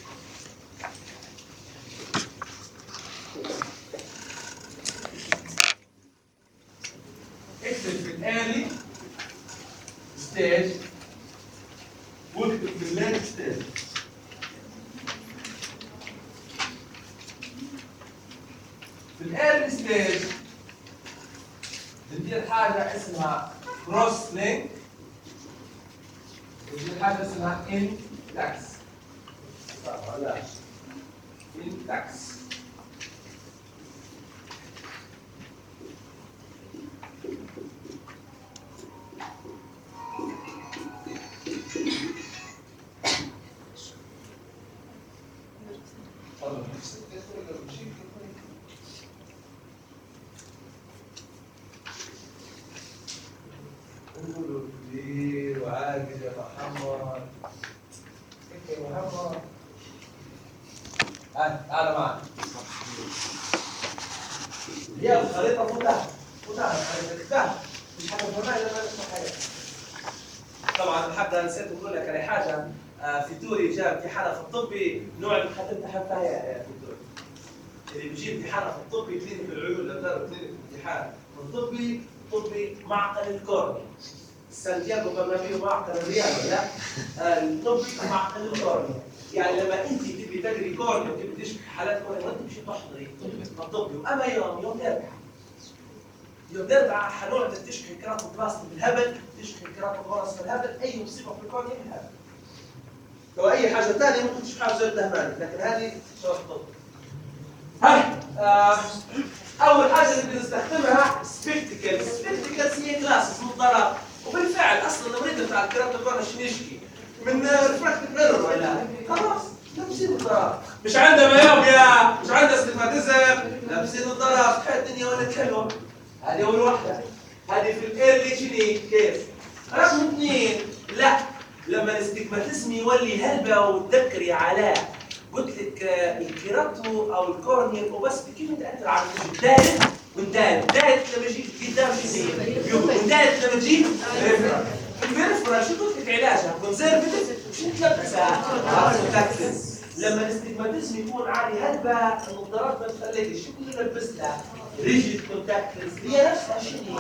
A: اكتب في الالي ستيج واكتب في الليت ستيج. في الالي ستيج بندير حاجه اسمها كروس لينك، بندير حاجه اسمها ان تاكس. لا ان تاكس. قولوا كبير وعاقل يا محمد. هيك يا محمد. هات تعال معي. هي الخريطة فوتها فوتها الخريطة تحت. مش حاجة فما إلا ما نسمع حاجة. طبعا حتى نسيت نقول لك على حاجة. في توري جاب في حالة في الطبي نوع اللي حتمتحن فيها يا في توري. اللي بيجيب في حالة في الطبي كلينيك العيون لو داروا كلينيك الامتحان الطبي طبي معقل الكورنيا. سانتياغو برنابيو معقل الرياضة لا الطبي معقل الكورنيا. يعني لما انت تبي تجري كورنيا وتبي تشرح حالات كورنيا ما تمشي تحضري الطبي واما يوم يوم الاربعاء. يوم الاربعاء حنقعد تشرحي كراتوبلاستي بالهبل، تشرحي كراتوبلاستي بالهبل، اي مصيبه في الكورنيا بالهبل. لو اي حاجه ثانيه ممكن تشرحها زي الدهماني، لكن هذه شرح طب. هاي آه اول حاجه اللي بنستخدمها سبيكتيكلز. سبيكتيكلز هي جلاسز نظارات، وبالفعل اصلا المريض بتاع الكراتوبلاستي شنو يشكي؟ من ريفراكتيف ايرور ولا خلاص لابسين نظارات. مش عنده مايوبيا، مش عنده استجماتيزم، لابسين نظارات، تحيا الدنيا ولد حلوه. هذه اول واحده. هذه في الايرلي شنو كيف؟ رقم اثنين لا لما الاستجماتيزم يولي هلبة وتذكر يا علاء قلت لك الكيراتو او الكورنيا الاوباستي كيف تاثر على الدايت والدايت. الدايت لما يجيك قدام شنو؟ والدايت لما تجيك ريفرال. البريفرال شو قلت لك علاجها؟ كونسرفتيف شنو تلبسها؟ لما الاستجماتيزم يكون عالي هلبة النظارات ما تخليكش شو اللي لبستها؟ ريجيد كونتاكت هي نفسها شنو؟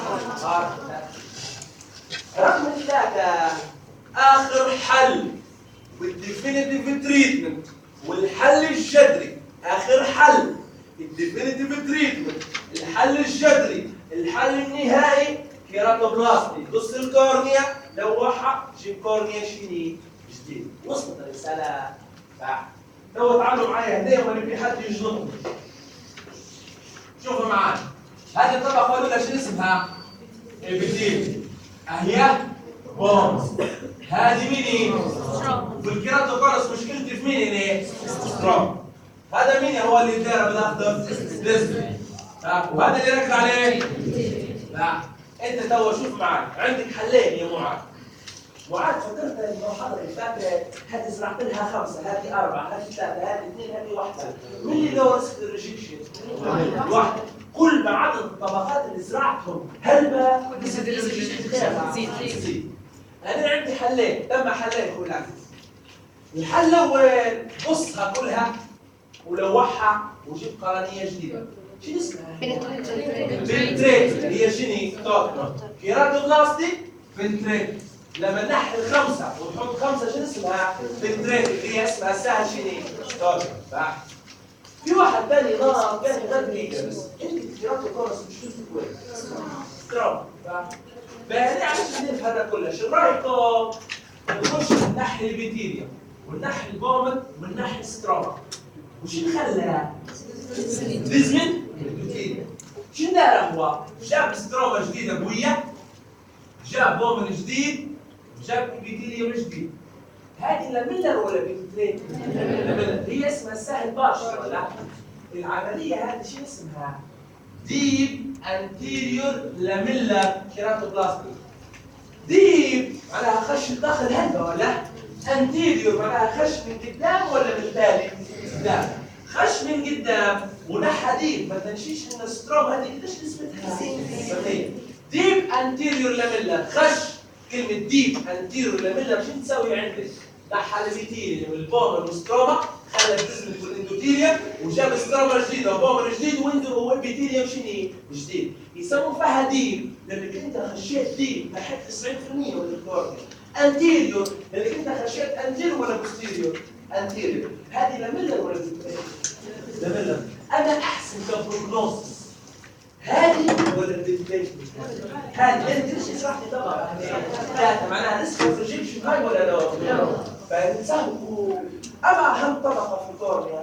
A: رقم ثلاثة آخر حل والديفينيتيف تريتمنت والحل الجذري. آخر حل الديفينيتيف تريتمنت، الحل الجذري، الحل النهائي كيراتوبلاستي. قص الكورنيا لوحها جيب كورنيا شيني جديد. وصلت الرسالة صح؟ تو تعالوا معايا هدية وما نبي حد يجلطني. شوفوا معايا هذه الطبقة الأولى شو اسمها؟ ابيثيليوم. أهي بونز. هذه مين؟ ستروم. والكيراتوكونس مشكلتي في مين هنا؟ ستروم. هذا مين هو اللي داير بالأخضر؟ ديسبل. وهذا اللي ركز عليه؟ لا. أنت تو شوف معايا عندك حلين يا معاذ. معاذ فكرت المحاضرة اللي فاتت هذه زرعت لها خمسة، هذه أربعة، هذه ثلاثة، هذه اثنين، هذه واحدة. من اللي لو رسك الريجكشن؟ واحدة. كل ما عدد الطبقات اللي زرعتهم هلبة نسبة الريجكشن تزيد. أنا عندي حلين، تم حلين يا أخوي العزيز. الحل الأول قصها كلها ولوحها وجيب قرنية جديدة. شنو اسمها؟ بنتريت اللي هي شنو؟ توتر. كيراتوبلاستي بنتريت. لما نحل خمسة ونحط خمسة شنو اسمها؟ بنتريت اللي هي اسمها سهل شنو؟ توتر. صح؟ في واحد ثاني نار ثاني غير دقيقة بس. أنت الكيراتوكونس مشكلتك وين؟ ستروم. صح؟ فهنا عشان نفهم هذا كله، شو رايكم نخش نحل البيتيريا ونحل البومن ونحل ستروما؟ وش خلى؟ ديزمن البيتيريا. شو دار هو؟ جاب ستروما جديدة قوية، جاب بومن جديد، جاب البيتيريا جديد. هذه لاميلر ولا بيتريت؟ لاميلر. هي اسمها سهل باشر ولا؟ العملية هذه شو اسمها؟ ديب انتيريور لاميلر كيراتوبلاستي. ديب معناها خش داخل هلبة ولا؟ انتيريور معناها خش من قدام ولا من تالي؟ قدام. خش من قدام ونحى ديب، ما تنسيش ان الستروم هذه قديش نسبتها؟ ديب انتيريور لاميلر خش كلمه ديب انتيريور لاميلر شو تساوي عندك؟ دحى الابيثيليوم والبومر والستروما خلى البيزمنت والاندوثيليوم وجاب ستروما جديده وبومر جديد والابيثيليوم شنو؟ جديد. يسموا فيها ديب لانك انت خشيت ديب تحت تسعين بالمئة من الكورنيا. انتيريور لانك انت خشيت انتيريور ولا بوستيريور؟ انتيريور. هذه لاميلر ولا لاميلر؟ انا احسن كبروجنوستس هذه ولا الديفيشن؟ هذه انت ليش شرحتي طبعا؟ ثلاثه معناها ريسك اوف ريجكشن هاي ولا لا؟ فنساوي اما اهم طبقه في الكورنيا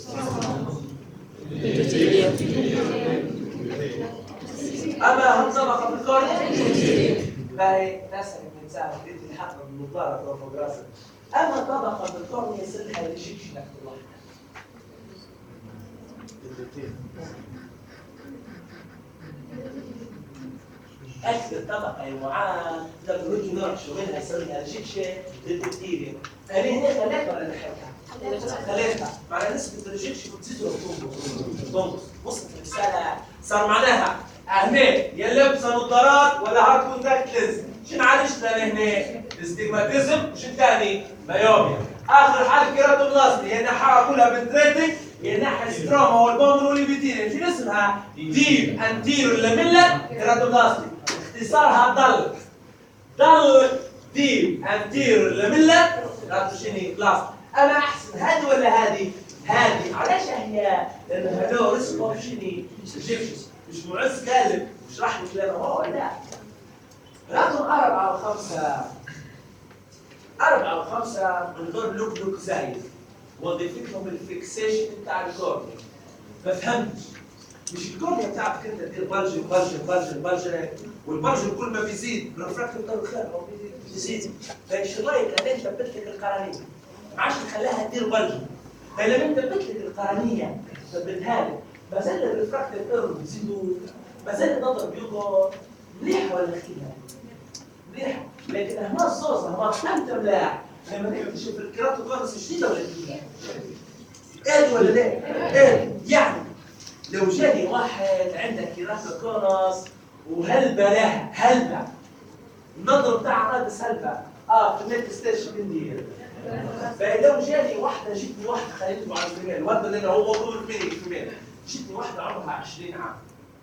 A: اما اهم طبقه في الكورنيا فهي ناس بنساوي انت اللي حاطه بالنظاره فوق راسك. اما طبقه في الكورنيا يصيرها ريجكشن الله أكثر طبقة يا معاذ تخرج نوع شو منها يسميها ريجكشن للبكتيريا. أنا هنا خليتها ولا لحقتها؟ خليتها، معناها نسبة الريجكشن بتزيد ولا تنقص؟ تنقص، وصلت الرسالة صار معناها أهمية يا لابسة نظارات ولا هارد كونتاكت لينز، شنو عالجتنا هنا؟ استجماتيزم وشنو ثاني؟ مايوبيا. آخر حالة كيراتوبلاستي هي ناحية كلها بنتريتنج هي ناحية ستروما والبومر والإبيثيليوم، شنو اسمها؟ ديب أنتيريور لاميلر كيراتوبلاستي. اختصارها ضل ضل ديب انتيريور لاميلر كيراتوشيني بلاست. انا احسن هذه ولا هذه؟ هذه. علاش هي؟ لان هذول ريسك اوف شيني ريجكشنز. مش معز قالب اشرح لي كلامه هو لا. رقم أربعة وخمسة أربعة وخمسة من غير لوك لوك زايد وظيفتهم الفيكسيشن بتاع الكورنيا. ما فهمتش. مش الكورنيا بتاعتك انت تدير بلجن بلجن بلجن بلجن والبلجن كل ما بيزيد الرفراكتيف طول خير بيزيد. فايش رايك ان انت ثبت لك القرنيه؟ ما عادش تخليها تدير بلجن. فلما انت ثبت لك القرنيه ثبتها لك ما زال الرفراكتيف ايرور بيزيدوا ما زال النظر بيقعد مليح ولا خيبه؟ مليح. لكن هما الصوصه هما فهمت ملاح لما نكتشف الكيراتوكونس جديده ولا جديده؟ ايه ولا لا؟ ايه يعني لو جاني واحد عنده كيراتوكونس وهلبة لها هلبة النظر بتاعها ناقص هلبة اه في النت ستيشن ندير. فلو جاني واحدة جتني واحدة خليته على الزمان الواد اللي هو موجود مني في المال جتني واحدة عمرها عشرين عام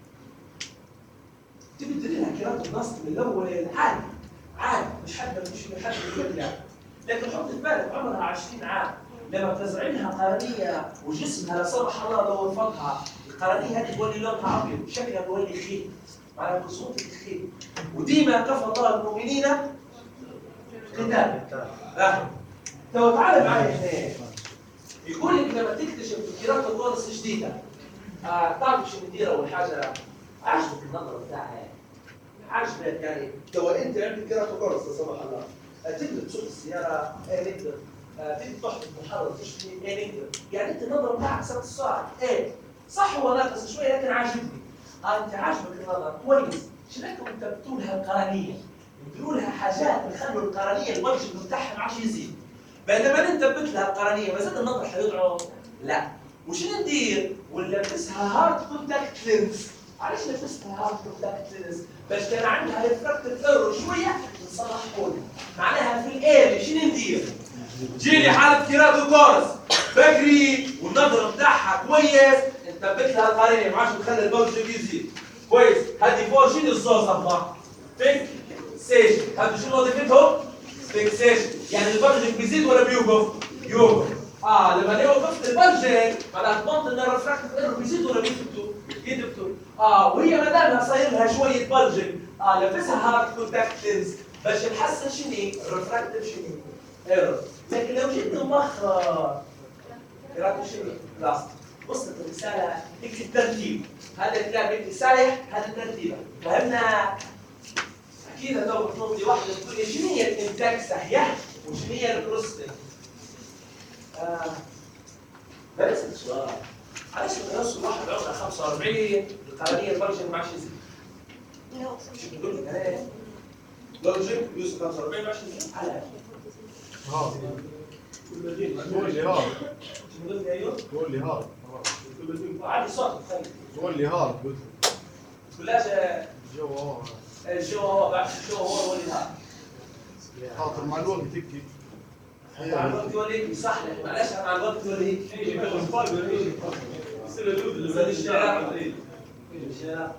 A: تبي تدير لها كيراتوكونس من الأول عادي عادي مش حد مش حد يقول لا. لكن حط في بالك عمرها عشرين عام لما تزرعينها قرنية وجسمها لا سمح الله لو انفضها القرنية هذه تولي لونها أبيض شكلها تولي خيل معناها بصوت الخيل. وديما كفى الله المؤمنين قتال. اه تو تعال معي هنا يقول لك لما تكتشف كيراتوكونس جديدة آه تعرف شو ندير أول حاجة عجبك النظرة بتاعها عجبك يعني تو أنت عندك كيراتوكونس لا سمح الله تقدر تسوق السيارة ايه نقدر تيجي تحط المحرر تشتري ايه نقدر يعني انت النظر بتاعك صارت الساعة ايه صح هو ناقص شوية لكن عاجبني. اه انت عاجبك النظر كويس شنو انت بتقول لها القرنية بتقول لها حاجات بتخلوا القرنية الوجه بتاعها ما عادش يزيد. بينما انت ثبت لها القرنية ما زاد النظر حيضعف لا. وشنو ندير؟ ونلبسها هارد كونتاكت لينز. علاش لبستها هارد كونتاكت لينز؟ باش كان عندها ريفراكتيف ايرور شوية نصلح كله. معناها في الاير شنو ندير؟ جيلي حالة كيراتوكونس بجري والنظر بتاعها كويس نثبت لها القرنية ما عادش نخلي البلج يزيد كويس. هذه فور شنو الصوصة بها؟ فيكسيشن. هذه شنو وظيفتهم؟ فيكسيشن. يعني البلج بيزيد ولا بيوقف؟ يوقف. اه لما يوقف البلج معناها ضمنت ان الرفراكتيف ايرور بيزيد ولا بيثبتوا؟ يثبتوا. اه وهي ما دامها صاير لها شوية بلج اه لبسها هارد كونتاكت لينز باش نحسن شنو؟ الرفراكتيف شنو؟ ايرور. لكن لو جيت مؤخر كيراتوشيني بلاست وصلت الرسالة اكتب ترتيب. هذا كلام ابن سايح هذا ترتيبه. فهمنا؟ اكيد هتبقى مطلوب لي واحدة تقول لي شنو هي الانتاج صحيح وشنو هي الكروستنج؟ آه ده لسه السؤال. علاش الناس الواحد عمره خمسة وأربعين القرنية البلجن ما عادش يزيد؟ مش بقول لك انا بلجن يوصل خمسة وأربعين ما عادش يزيد؟ علاش؟
B: هارد قول لي هارد
A: قول لي ايوه
B: قول لي هارد
A: عادي صوت خلي
B: قول لي هارد قلت
A: بلاش
B: الجو هو
A: الجو هو بعد الجو هو هو اللي هذا
B: خاطر مع الوقت هيك
A: مع الوقت ولا هيك صح لك معلش مع الوقت ولا هيك زي الشارع الشارع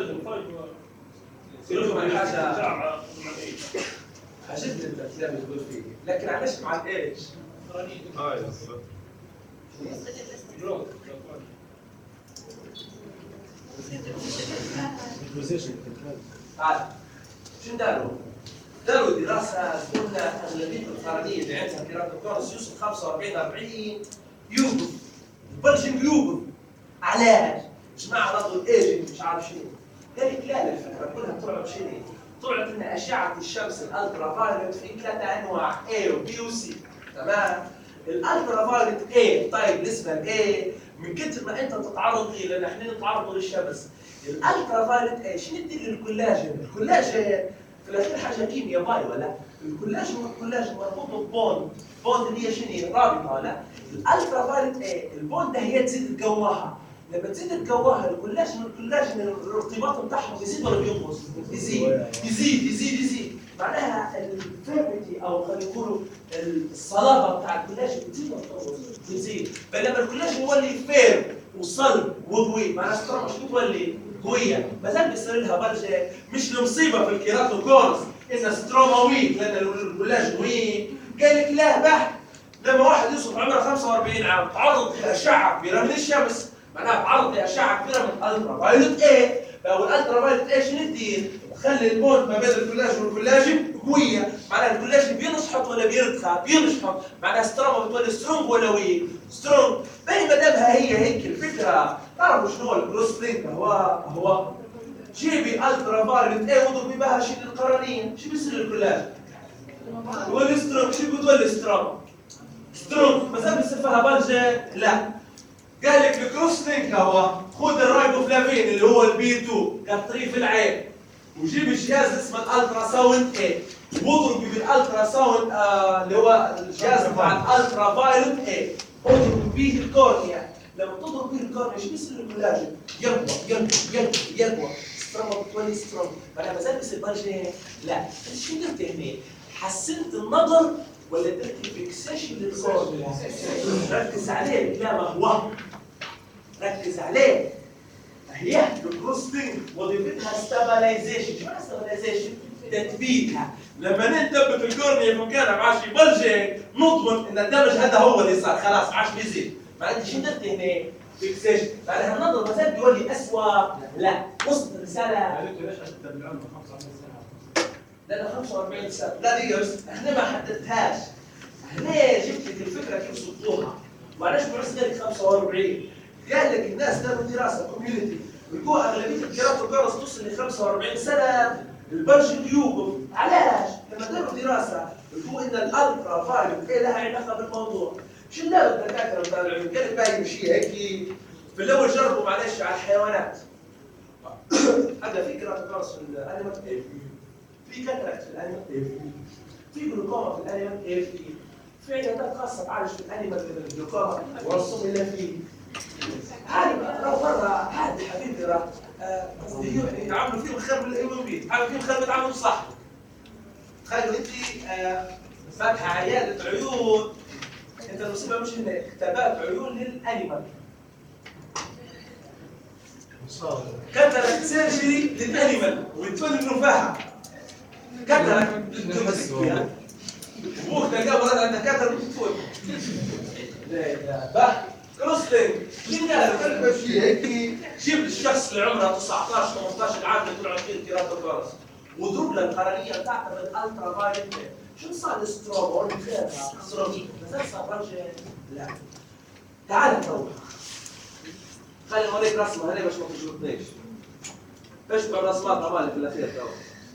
A: كلهم عن حاجه عجبني انت الكلام اللي تقول فيه لكن علاش مع الايش؟
B: اه
A: عاد شنو داروا؟ داروا دراسه قلنا اغلبيه القرنيه اللي عندها كيراتوكونس يوصل خمسة وأربعين أربعين يوقف البلجن يوقف علاش؟ جماعه نظروا ايجنت مش عارف شنو قال لك لا الفكره كلها طلعت شنو؟ طلعت ان اشعه الشمس الالترا فايولت في ثلاثه انواع A وبي وسي تمام؟ الالترا فايولت A طيب بالنسبه ل A من كثر ما انت تتعرض ليه لان احنا نتعرضوا للشمس الالترا فايولت A شنو تدير للكولاجين؟ الكولاجين في الاخير حاجه كيمياء باي ولا؟ الكولاجين والكولاجين مربوط ببوند بوند اللي هي شنو؟ رابطه ولا؟ الالترا فايولت A البوند ده هي تزيد تقواها لما تزيد تقواها الكولاجين والكولاجين الارتباط بتاعهم يزيد ولا بينقص؟ يزيد يزيد يزيد يزيد معناها الفيرميتي او خلينا نقولوا الصلابه بتاع الكولاجين بتزيد ولا بتنقص؟ بتزيد بينما الكولاجين يولي فير وصلب وقوي معناها سترونج شو تولي؟ قويه مازال بيصير لها بلجه مش المصيبه في الكيراتوكونس ان ستروما ويك لان الكولاجين ويك قال لك لا بحت لما واحد يوصل عمره خمسة وأربعين عام تعرض لاشعه كبيره من الشمس معناها تعرض لاشعه كبيره من الالترا فايولت ايه لو الالترا فايولت ايه شنو تدير؟ تخلي البوند ما بين الكولاجين والكولاجين قويه معناها الكولاجين بينشط ولا بيرتخى؟ بينشط معناها ستروما بتولي سترونج ولا ويك؟ سترونج باين ما دامها هي هيك الفكره تعرفوا شنو هو الكروس لينك هو هو جيبي الترا فايولت ايه واضربي بها شيل القرنيه شو بيصير للكولاجين؟ يولي سترونج شو بتولي سترونج؟ سترونج مازال بيصير فيها بلجه؟ لا قال لك الكروس لينك هو خذ الرايبوفلافين اللي هو البي اثنين كطريف في العين وجيب الجهاز اسمه الالترا ساوند اي واضربي بالالترا ساوند آه اللي هو الجهاز بتاع الالترا فايولت اي اضرب به الكورنيا لما تضرب به الكورنيا شو بيصير للكولاجين؟ يقوى يقوى يقوى يقوى ستروما بتولي ستروما معناها مازال بيصير بلجه؟ لا شو درت هنا؟ حسنت النظر ولا درت فيكسيشن للكورنيا؟ ركز عليه لا ما هو ركز عليه هي الكروس لينك وظيفتها ستابلايزيشن شو معنى ستابلايزيشن؟ تثبيتها لما نثبت الكورنيا في مكانها ما عادش يبلجك نضمن ان الدمج هذا هو اللي صار خلاص ما عادش بيزيد معناتها شو درت هنا؟ فيكسيشن معناها النظر مازال بيولي اسوء لا وصلت الرساله
C: ليش اشد بالعمر خمسة وأربعين سنه؟
A: لأن خمسة وأربعين سنة لا دقيقة بس احنا ما حددتهاش ليه جبت لك الفكرة كيف صدتوها؟ معلش بس قال لك خمسة وأربعين قال لك الناس داروا دراسة كوميونتي لقوا أغلبية الكيراتوكونس توصل ل خمسة وأربعين سنة البلج يوقف علاش؟ لما داروا دراسة لقوا إن الألترا فايولت إيه لها علاقة بالموضوع شو داروا الدكاترة بتاع العلوم؟ قال لك باقي يمشي هيك في الأول جربوا معلش على الحيوانات هذا في كيراتوكونس في الأنيمال في كاتراكت في الانيمال اف في جلوكوما في الانيمال اف في عيادات خاصه تعالج في الانيمال الجلوكوما ورسوم الله فيه هذه راه مره هذا حبيبي راه قصدي يعملوا فيهم خير من الام بي يعملوا فيهم خير بيتعاملوا صح تخيلوا انت فاتحه عياده عيون انت المصيبه مش هناك كتابات عيون للانيمال كاتراكت سيرجري للانيمال ويتولي النفاحه كاتراكت للدومستيك ابوك تلقاه ولد عندك كاتراكت وتفوت لا لا بح كروسلينج مين قال لك شيء هيك جيب الشخص اللي عمره تسعطاش ثمنطاش عام اللي طلعوا فيه الكيراتوكونس واضرب له القرنيه بتاعته بالالترا فايولت شو صار الستروما ولا خيرها ستروما مازال صار رجل لا تعال نروح خلي اوريك رسمه هذه باش ما تجربنيش اشبع الرسمات عمالي في الاخير تو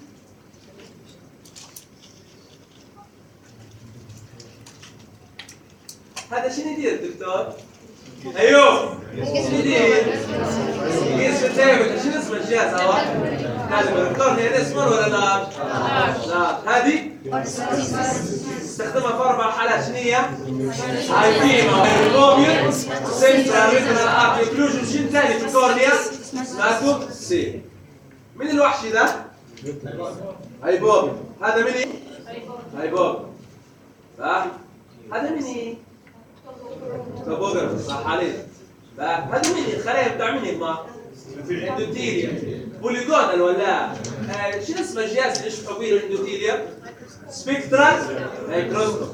A: هذا شنو يدير الدكتور؟ ايوه شنو يدير؟ قيس في التابلت شنو اسم الجهاز هذا؟ هذا الدكتور هي اسمه ولا لا؟ لا هذه استخدمها في اربع حالات شنو هي؟ هايبيما هايبوبيا سنترال ريتنال ارتري اوكلوجن شنو ثاني في الكورنيا؟ سمعتوا؟ سي من الوحش ده؟ هايبوبيا هذا من ايه؟ هاي بوب صح؟ هذا مين ايه؟ توبوغرافي صح عليك بقى هذا مين الخلايا بتاع مين يا جماعه؟ اندوثيليا بوليجونال ولا آه شو اسمه الجهاز اللي يشبهوا به الاندوثيليا؟ سبيكترال مايكروسكوب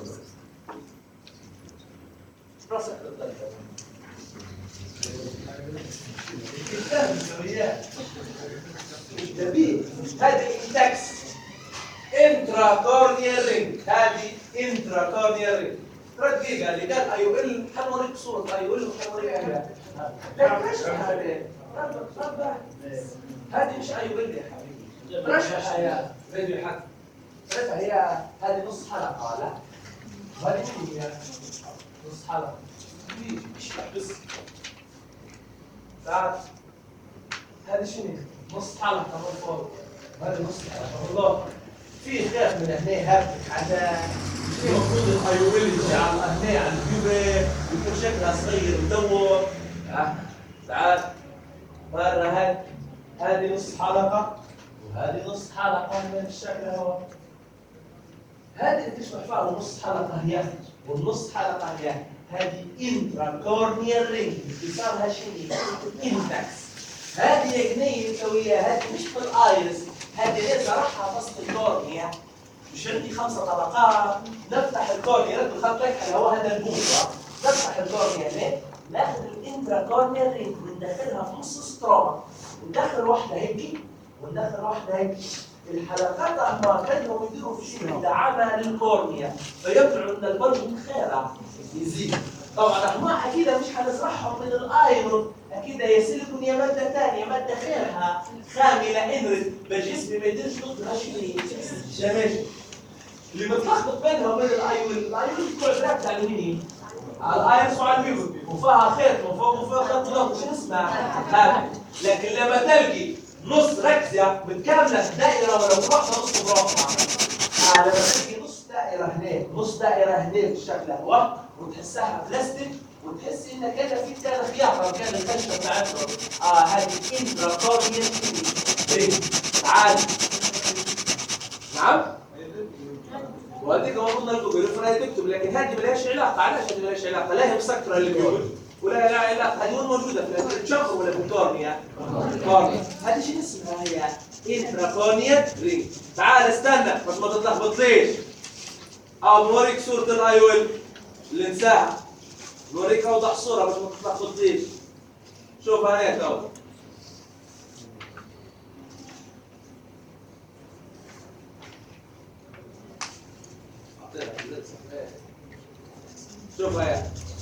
A: هذه انتكس انترا كورنيال رينج هذه انترا كورنيال رينج ترى دقيقة اللي قال اي او ال حنوريك صورة اي او ال وحنوريك اياها لا ليش هذا؟ هذه مش اي او ال يا حبيبي رشح يا فيديو حق رشح هي هذه نص حلقة لا وهذه شو هي؟ نص حلقة اشرح بس ساعات هذه شنو؟ نص حلقة من فوق هذه نص حلقة والله في خير من هنا هبك على شيء المفروض الهايويلتي على هنا على الجبهة يكون شكلها صغير مدور ها تعال مرة هاي هذه نص حلقة وهذه نص حلقة من الشكل هو هذه اللي تشبه فيها نص حلقة هي والنص حلقة هي هذه انترا كورنيال رينج اختصارها شنو؟ انتكس هذه يا جنيه نسويها هذه مش في الايرس هذه ليه صراحة فصل الكورنيا مش عندي خمسة طبقات نفتح الكورنيا رد الخط رايح هو هذا البوصة نفتح الكورنيا ليه؟ ناخذ الانترا كورنيال رينج وندخلها في نص ستروما وندخل واحدة هيك وندخل واحدة هيك الحلقات أما كانوا يديروا في شيء دعامة للكورنيا فيطلعوا ان البلب خيرة يزيد طبعا احنا اكيد مش هنزرعهم من الايرون اكيد يا سيليكون يا ماده ثانيه ماده خيرها خامله انرد بالجسم ما يقدرش يضغط هالشيء جماجم اللي متلخبط بينها وبين الايون الايون بتوع الرابط على مين؟ على الايرس وعلى البيبل وفيها خيط من فوق وفيها خط ضغط شو اسمها؟ هذا لكن لما تلقي نص ركزه متكامله دائره ولا مربع نص مربع آه لما تلقي نص دائره هنا نص دائره هنا في الشكل هو وتحسها بلاستيك وتحس انك كده في كده خياطه كده الخشبه بتاعته اه هذه انترا كورنيال رينج تعال نعم وهذيك المفروض نلقوا بالفراي تكتب لكن هذه مالهاش علاقه علاش هذه مالهاش علاقه لا هي مسكره اللي بيقول ولا لها علاقه هذه وين موجوده في الشفر ولا في الكورنيا كورنيا هذه شو اسمها هي انترا كورنيال رينج تعال استنى بس ما تتلخبطليش اه بوريك صوره الاي ويل اللي انساها نوريك اوضح صوره بس ما تتلخبطليش شوف هناك اهو شوف هيا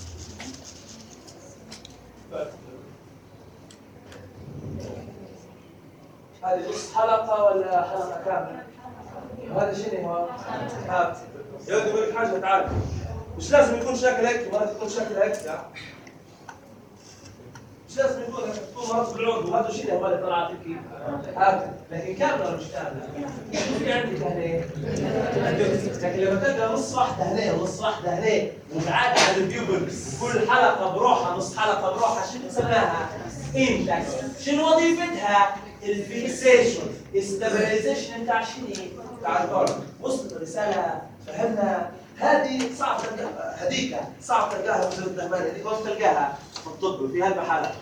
A: هذه نص حلقه ولا حلقه كامله؟ وهذا شنو هو؟ هات يا ودي اقول لك حاجه تعال مش لازم يكون شكل هيك مرات يكون شكل هيك مش لازم يكون هيك تكون مرات بالعود وهذا شيء هو اللي طلع فيك هذا لكن كامله ولا مش كامله؟ في عندك هنا لكن لما تلقى نص واحده هنا ونص واحده هنا وتعادل على البيوبل كل حلقه بروحها نص حلقه بروحها شنو بنسميها؟ انتكس شنو وظيفتها؟ الفيكسيشن الستابلايزيشن بتاع شنو؟ بتاع الكورن وصلت الرساله فهمنا هذه صعب تلقاها هذيك صعب تلقاها في الدهمان هذيك وين تلقاها؟ في الطب في هالمحلات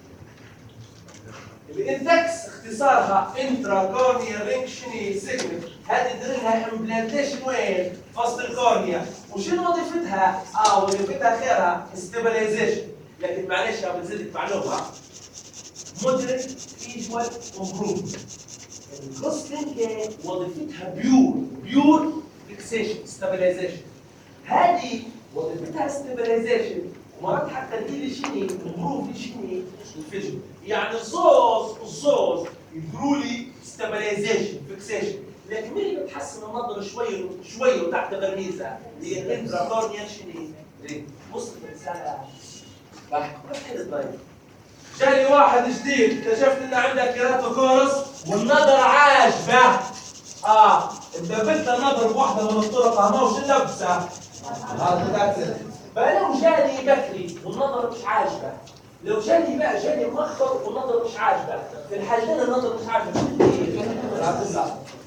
A: الانتكس اختصارها انترا كورنيال رينج شنو سيجمنت هذه ديرلها امبلانتيشن وين؟ فصل الكورنيا وشنو وظيفتها؟ اه وظيفتها خيرها ستابلايزيشن لكن معلش يا بنزيدك معلومه مودريت فيجوال امبروفمنت الكروسلينج وظيفتها بيور بيور فيكسيشن ستابلايزيشن هذه وظيفتها ستابلايزيشن ومرات حتى تجي شنو امبروف شنو الفيجن يعني الزوز الزوز يديروا لي ستابلايزيشن فيكسيشن لكن مين اللي بتحسن النظر شوي شوي وتحت برميزه هي الانترا كورنيال شنو وصلت الرساله راح طيب جاني واحد جديد اكتشفت ان عندك كيراتوكورس والنظر عاجبه اه دبلت النظر بواحده من الطرق ما وش اللبسه هذا متاكد فلو جاني بكري والنظر مش عاجبه لو جاني بقى جاني مؤخر والنظر مش عاجبه في الحالتين النظر مش عاجبه شو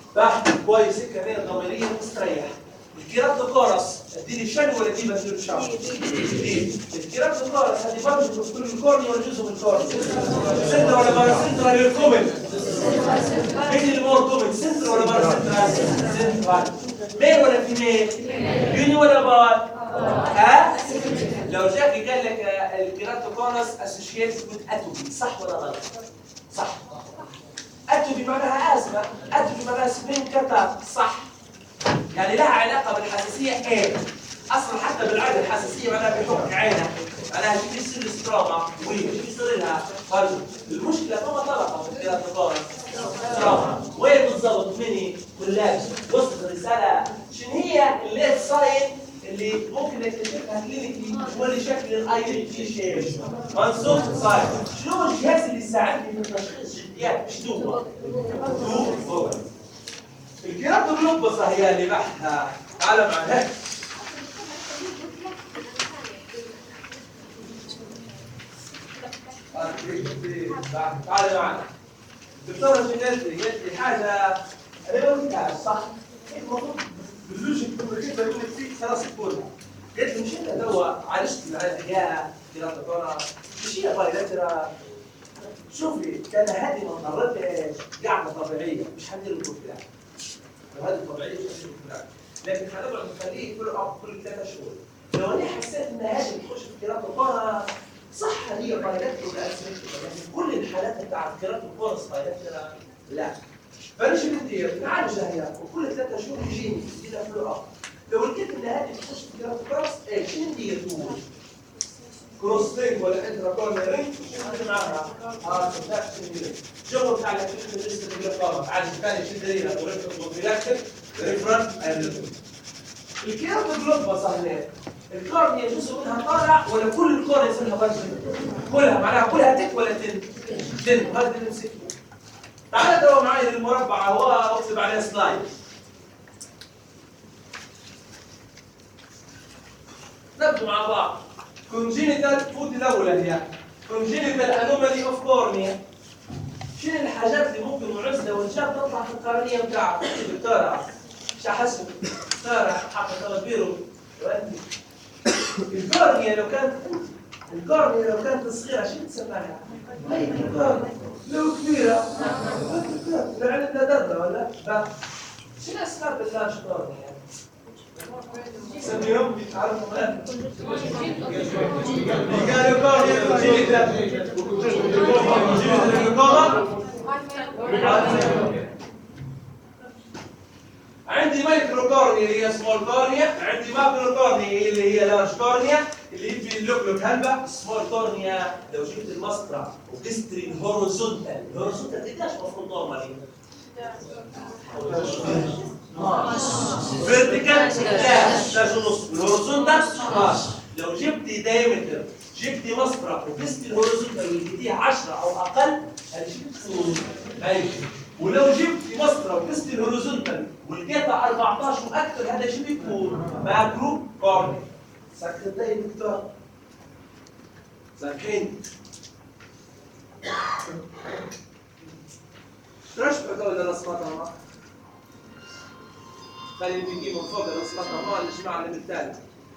A: بحث كويس كمان ضميريا مستريح. الكيراتوكورس اديني شن ولا دي ما فيش شعر؟ دي الكيراتوكورس هذه برضه دكتور الكورني ولا جزء من الكورني؟ سنتر ولا بارا سنتر للكومن؟ مين اللي مور كومن؟ سنتر ولا بارا سنتر؟ سنتر ميل ولا فيميل؟ يوني ولا بار؟ ها؟ لو جاك قال لك الكيراتوكورس اسوشيتد وذ اتوبي صح ولا غلط؟ صح. اتوبي معناها ازمه، اتوبي معناها سبين كتر صح. يعني لها علاقه بالحساسيه ايه؟ اصلا حتى بالعاده الحساسيه معناها بحكم عينها، معناها شو بيصير ستروما وشو بيصير لها برضه. المشكله فما طلقه في الكيراتوكورس ستروما. وين بالضبط مني واللابس؟ وصلت الرساله شنو هي الليت ساين اللي ممكن نكتشفها كلينيكلي تولي شكل الاي تي شيب منصوب ساين. شنو الجهاز اللي يساعدني في تشخيص جديات؟ شنو هو؟ هو الكيراتوجلوبس هي اللي بحثها. تعال معنا تعال معنا الدكتوره شو قالت لي؟ قالت لي حاجه انا ما قلتهاش صح؟ المفروض باللوجيك كده يقول لك فيك خلاص تقولها. قالت لي مش انت توا عالجت العلاج كيراتوكورس مش هي بايلاترال. شوفي كان هذه ما مرتش قاعده طبيعيه مش هندير لكم كلام. وهذه طبيعيه مش هندير لكم كلام. لكن هنقعد نخليه كل كل ثلاثة شهور. لو انا حسيت ان هذه بتخش في كيراتوكورس صح هي بايلاترال اسمنتال، لكن كل الحالات بتاعت كيراتوكورس بايلاترال لا. فانا شو بدي نعالجها هي وكل ثلاثة شهور يجيني الى فلو اب. لو لقيت ان هذه بتخش في كيراتوكورس ايه شو ندير تقول؟ كروس لينك ولا انترا كورنيا لينك شو معها؟ اه شو بتاع الاكتيفيشن ليست اللي قامت عادي ثاني شو دليلها بروفيلاكتيك ريفرنت الكيراتوجلوبس صحيح. الكورنيا جزء منها طالع ولا كل الكورنيا يصير لها بنج؟ كلها معناها كلها تك ولا تن؟ تن هذا اللي نمسكه. تعال توا معي للمربع هو اكتب عليه سلايد. نبدو مع بعض. كونجينيتال فوت الاولى هي كونجينيتال انومالي اوف كورنيا. شنو الحاجات اللي ممكن معزله والشاب تطلع في القرنيه بتاعها؟ دكتوره شحسب دكتوره حقا توا كبيروا الكورنيا لو كانت الكورنيا لو كانت صغيره شنو تسمعها؟ هي الكورنيا لو كبيره لو عندنا دردة ولا؟ شنو اسباب اللارج كورنيا؟ سميهم تعرفوا مالك؟ قالوا كورنيا كونجينيتال عندي مايكرو كورنيا اللي هي سمول كورنيا، عندي ماكرو كورنيا اللي هي لارج كورنيا اللي يجي اللوكلوك هلبة. سمول كورنيا لو جبت المسطرة وقست لي الهوريزونتال، الهوريزونتال قديش المفروض نورمالي؟ فيرتيكال لا ستاشر ونص، الهوريزونتال اثناشر. لو جبتي دايمتر جبتي مسطرة وقست الهوريزونتال ولقيتيها عشرة او اقل هذه شو بتكون؟ ماشي. ولو جبتي مسطرة وقست الهوريزونتال ولقيتها أربعطاشر واكثر هذا شو بيكون؟ ماكرو كورنيا. سكتت يا دكتور؟ سامحيني. ترشبك ولا رسمتها ما؟ خلينا نجيب من فوق رسمتها ما الجماعة اللي بالتالي.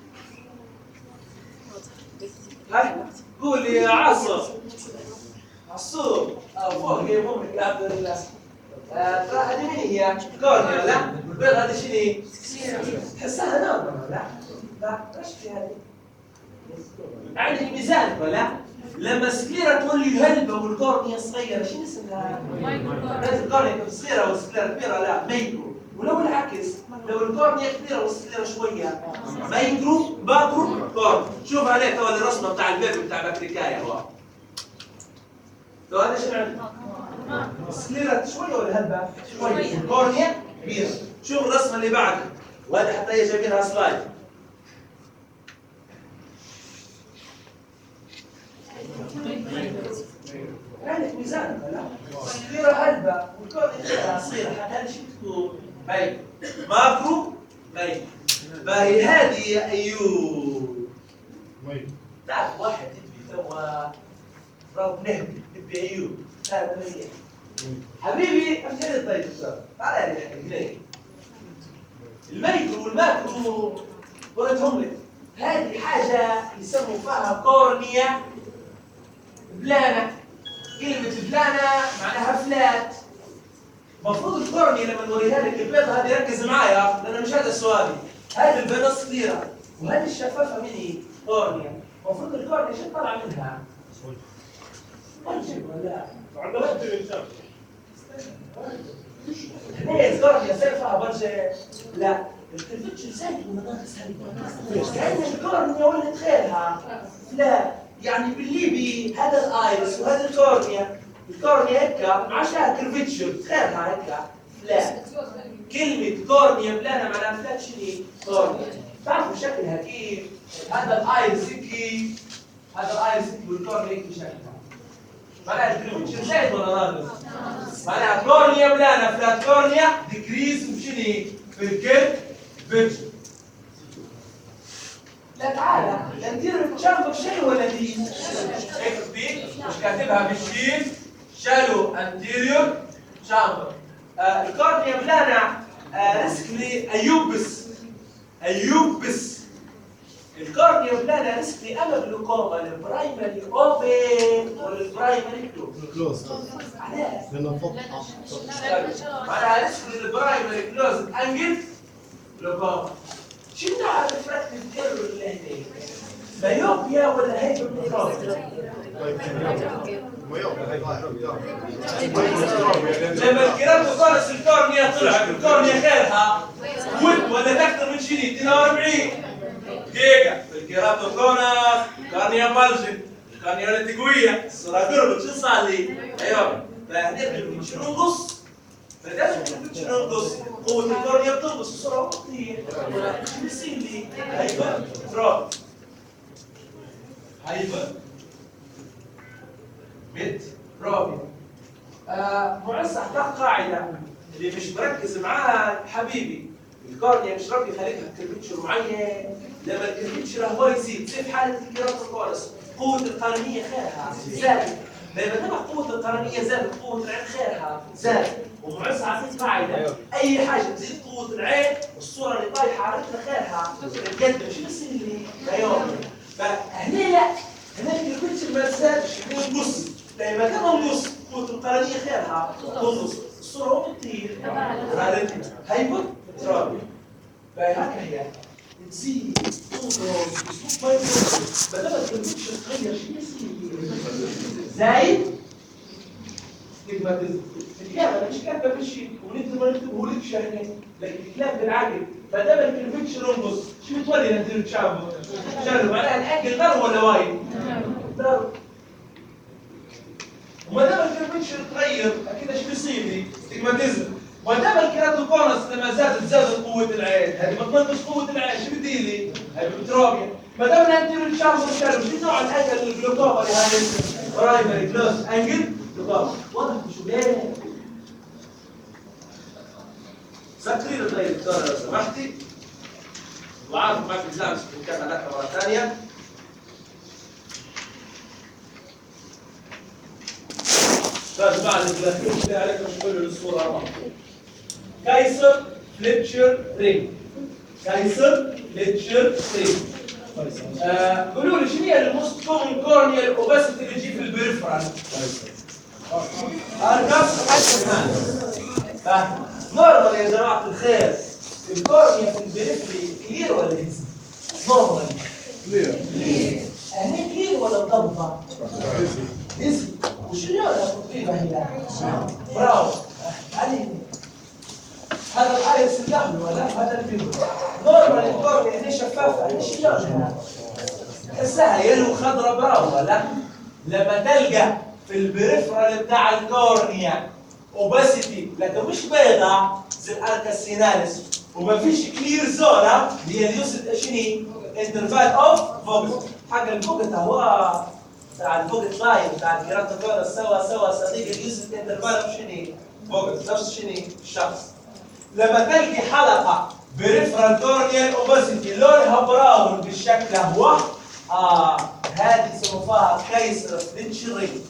A: هاي قولي يا عاصم. عصوم أو فوق جايبهم لك عبد الله. هذه مين هي؟ كورنيا لا؟ بيض هذه شنو؟ تحسها ناظرة لا؟ لا ايش في هذه؟ عندك ميزان ولا؟ لما السكليرا تولي هلبة والكورنيا صغيرة شنو اسمها؟ لازم الكورنيا تكون صغيرة والسكليرا كبيرة لا مايكرو. ولو العكس لو الكورنيا كبيرة والسكليرا شوية مايكرو ماكرو كورنيا. شوف عليه توا الرسمة بتاع البيبي بتاع بكتيريا هو. تو هذا شنو عندك؟ السكليرا شوية ولا هلبة؟ شوية. الكورنيا كبيرة. شوف الرسمة اللي بعدها وهذه حتى هي جايبينها سلايد. عندك ميزان ولا؟ السكليرا هلبة والكورنيا صغيرة حتى هذه شو تكون؟ مايكرو. ماكرو مايكرو. فهي هذه يا ايوب. تعرف واحد يبي توا راهو نهبي يبي ايوب هذا مليح حبيبي امثله طيب تعال يا حبيبي الميكرو والماكرو قلتهم لك هذه حاجه يسموا فيها كورنيا بلانا. كلمه بلانا معناها فلات. المفروض الكورنيا لما نوريها لك البيضه هذه ركز معايا لان مش هذا سؤالي. هذه البيضه صغيره وهذه الشفافه من ايه؟ كورنيا. المفروض الكورنيا شو طلع منها؟ وجه ولا ليه الكورنيا صار فيها برجة؟ لا الكرفتش زايد والمناقص هذه كأن الكورنيا ولد خيرها. لا يعني بالليبي هذا الايرس وهذا الكورنيا. الكورنيا هكا ما عادش كرفتشر خيرها هكا. لا كلمة كورنيا بلانا معناها فلات شنو؟ كورنيا. تعرفوا شكلها كيف؟ هذا الايرس هيك هذا الايرس هيك والكورنيا هيك بشكلها. معناها الكرفتشر زايد ولا ناقص؟ معناها كورنيا بلانا فلات كورنيا ديكريز بشنو؟ في الكيرف فيتش. لا تعالى لا ندير تشامبر شنو ولا دي؟ شايف بي مش كاتبها بالشين شالو انتيريور شامبر. آه الكورنيا بلانا آه ريسك لأيوبس أيوبس. الكورنيا بلانا ريسك لأما جلوكوما البرايمري اوبن ولا البرايمري
D: كلوز
A: علاش؟
D: لأنه فوق
A: معناها ريسك للبرايمري كلوز انجل جلوكوما. شنو نوع الريفراكتيف ايرور اللي هنا؟ مايوبيا ولا هايبرمتروبيا؟ لما الكيراتوكونس الكورنيا طلعت الكورنيا خيرها ود ولا اكثر من شنو؟ اثنين وأربعين دقيقة. الكيراتوكونس كورنيا بلجن الكورنيا قوية الصورة قربت شو صار لي؟ ايوه فهنا شنو نقص؟ فلازم شنو نقص؟ قوة الكورنيا بتنقص الصورة بتطير. شو بيصير لي؟ هايبر تروب هايبر بيت روبي. آه معز اعطاك قاعده اللي مش مركز معاها حبيبي. الكورنيا مش ربي خليتها كرفتشر معين. لما الكرفتشر هو يزيد زي في حاله الكيراتوكونس قوه القرنيه خيرها زادت. لما تبع قوه القرنيه زادت قوه العين خيرها زادت. ومعز اعطيك قاعده اي حاجه تزيد قوه العين الصوره اللي طايحه عرفتها خيرها تتقدم. شو بيصير لي؟ ايوه فهنا لا هنا الكرفتشر ما تزادش ينقص. لما كان نقص قوة القرنية خيرها تنقص الصورة وين تطير؟ غادي هايبر ترابي. فهكا هي تزيد تنقص اسلوب ما ينقص. بدل ما الكرفتشر تغير شو يصير؟ زايد كيف ما تزيد. الكلام مش كاتبه بالشيء ونكتب ما نكتبهولكش احنا لكن الكلام بالعقل. بدل ما الكرفتشر ينقص شو بتولي ندير تشابه؟ شالوا معناها الانجل ضرب ولا وايد؟ ضرب. وما دام الكرفتشر تغير اكيد ايش بيصير لي؟ ستيجماتيزم. وما دام الكيراتوكونس لما زادت زادت قوه العين، هذه بتنقص قوه العين، شو بدي لي؟ هايبرتروبيا. ما دام الانتيريور تشامبر شالوا شو نوع الانجل الجلوكوما اللي هاي برايمري كلوز انجل جلوكوما. واضح شو ليه؟ سكري لي طيب دكتوره لو سمحتي. وعارف ما في اكزامز بنكتبها لك مره ثانيه. لازم بعد الجرافيك اللي عليك مش كل الصوره اربعه. كايسر فليتشر رينج. كايسر فليتشر رينج. آه قولوا لي شنو هي الموست كومن كورنيال اوباسيتي اللي تجي في البريفرال؟ اركب حسن فاهم. نورمال يا جماعه الخير الكورنيا في البريفري كلير ولا هيزي؟ نورمال
D: كلير.
A: كلير. هني كلير ولا مضبه؟ هيزي. وشنو التطبيقه هي؟ براو علي هذا الايرس اللحم ولا هذا الفيلم نورمال الكورنيا هنا شفافه هنا شي لونها تحسها يلو خضراء براو ولا لما تلقى في البريفرال بتاع الكورنيا اوباسيتي لكن مش بيضاء زي الاركاسيناليس وما فيش كلير زونا هي اليوسد شنو؟ انترفال اوف فوكس. حق الفوكس هو بتاع الفوكس لاين بتاع الكيراتوكونس سوا سوا صديق اليوسد انترفال شنو؟ فوكس نفس شنو؟ الشخص. لما تلقي حلقه بريفرال كورنيال اوباسيتي لونها براون بالشكل هو اه هذه يسموها كايسر فليتشر رينج.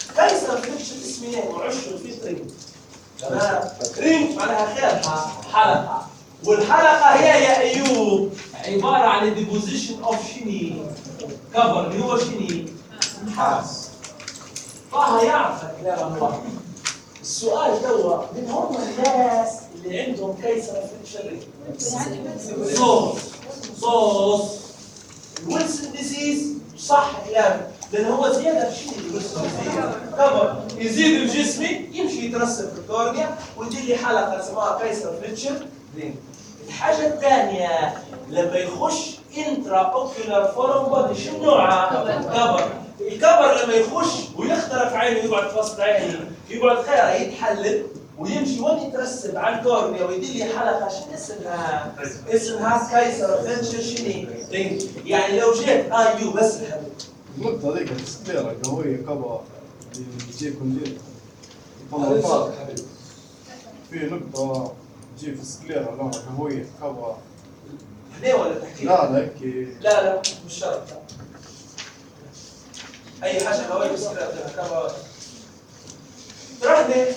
A: قيصر فليكشن اسمين وعشر في رينج. تمام؟ رينج معناها خيرها حلقه، والحلقه هي يا ايوب عباره عن الديبوزيشن اوف شني كفر اللي هو شني حاس. طه يعرف الكلام الله. السؤال توا من هم الناس اللي عندهم قيصر فليكشن رينج؟ صوص صوص الويلسون ديزيز صح كلامك، لان هو زياده في شيء الويلسون ديزيز كفر يزيد الجسمي يمشي يترسب في الكورنيا ويدير لي حلقه اسمها قيصر فليتشر رينج. الحاجه الثانيه لما يخش انترا اوكيولار فورم بودي شنو نوعها؟ كفر. الكفر لما يخش ويخترق عينه يقعد في وسط عينه يقعد خيره يتحلل ويمشي وين يترسب على الكورنيا ويدير لي حلقه شنو اسمها؟ اسمها قيصر فليتشر شنو رينج. يعني لو جيت اي يو بس الحبيب
B: النقطة هذيك السكليرة قوية كبا اللي تجي كونجيت
A: هذا صوت حبيبي.
B: في نقطة تجي في السكليرة لونها قوية كبا.
A: هنا ولا تحكي؟
B: لا لا هيك.
A: لا لا مش شرط. أي حاجة قوية بس كده كبا. رحنا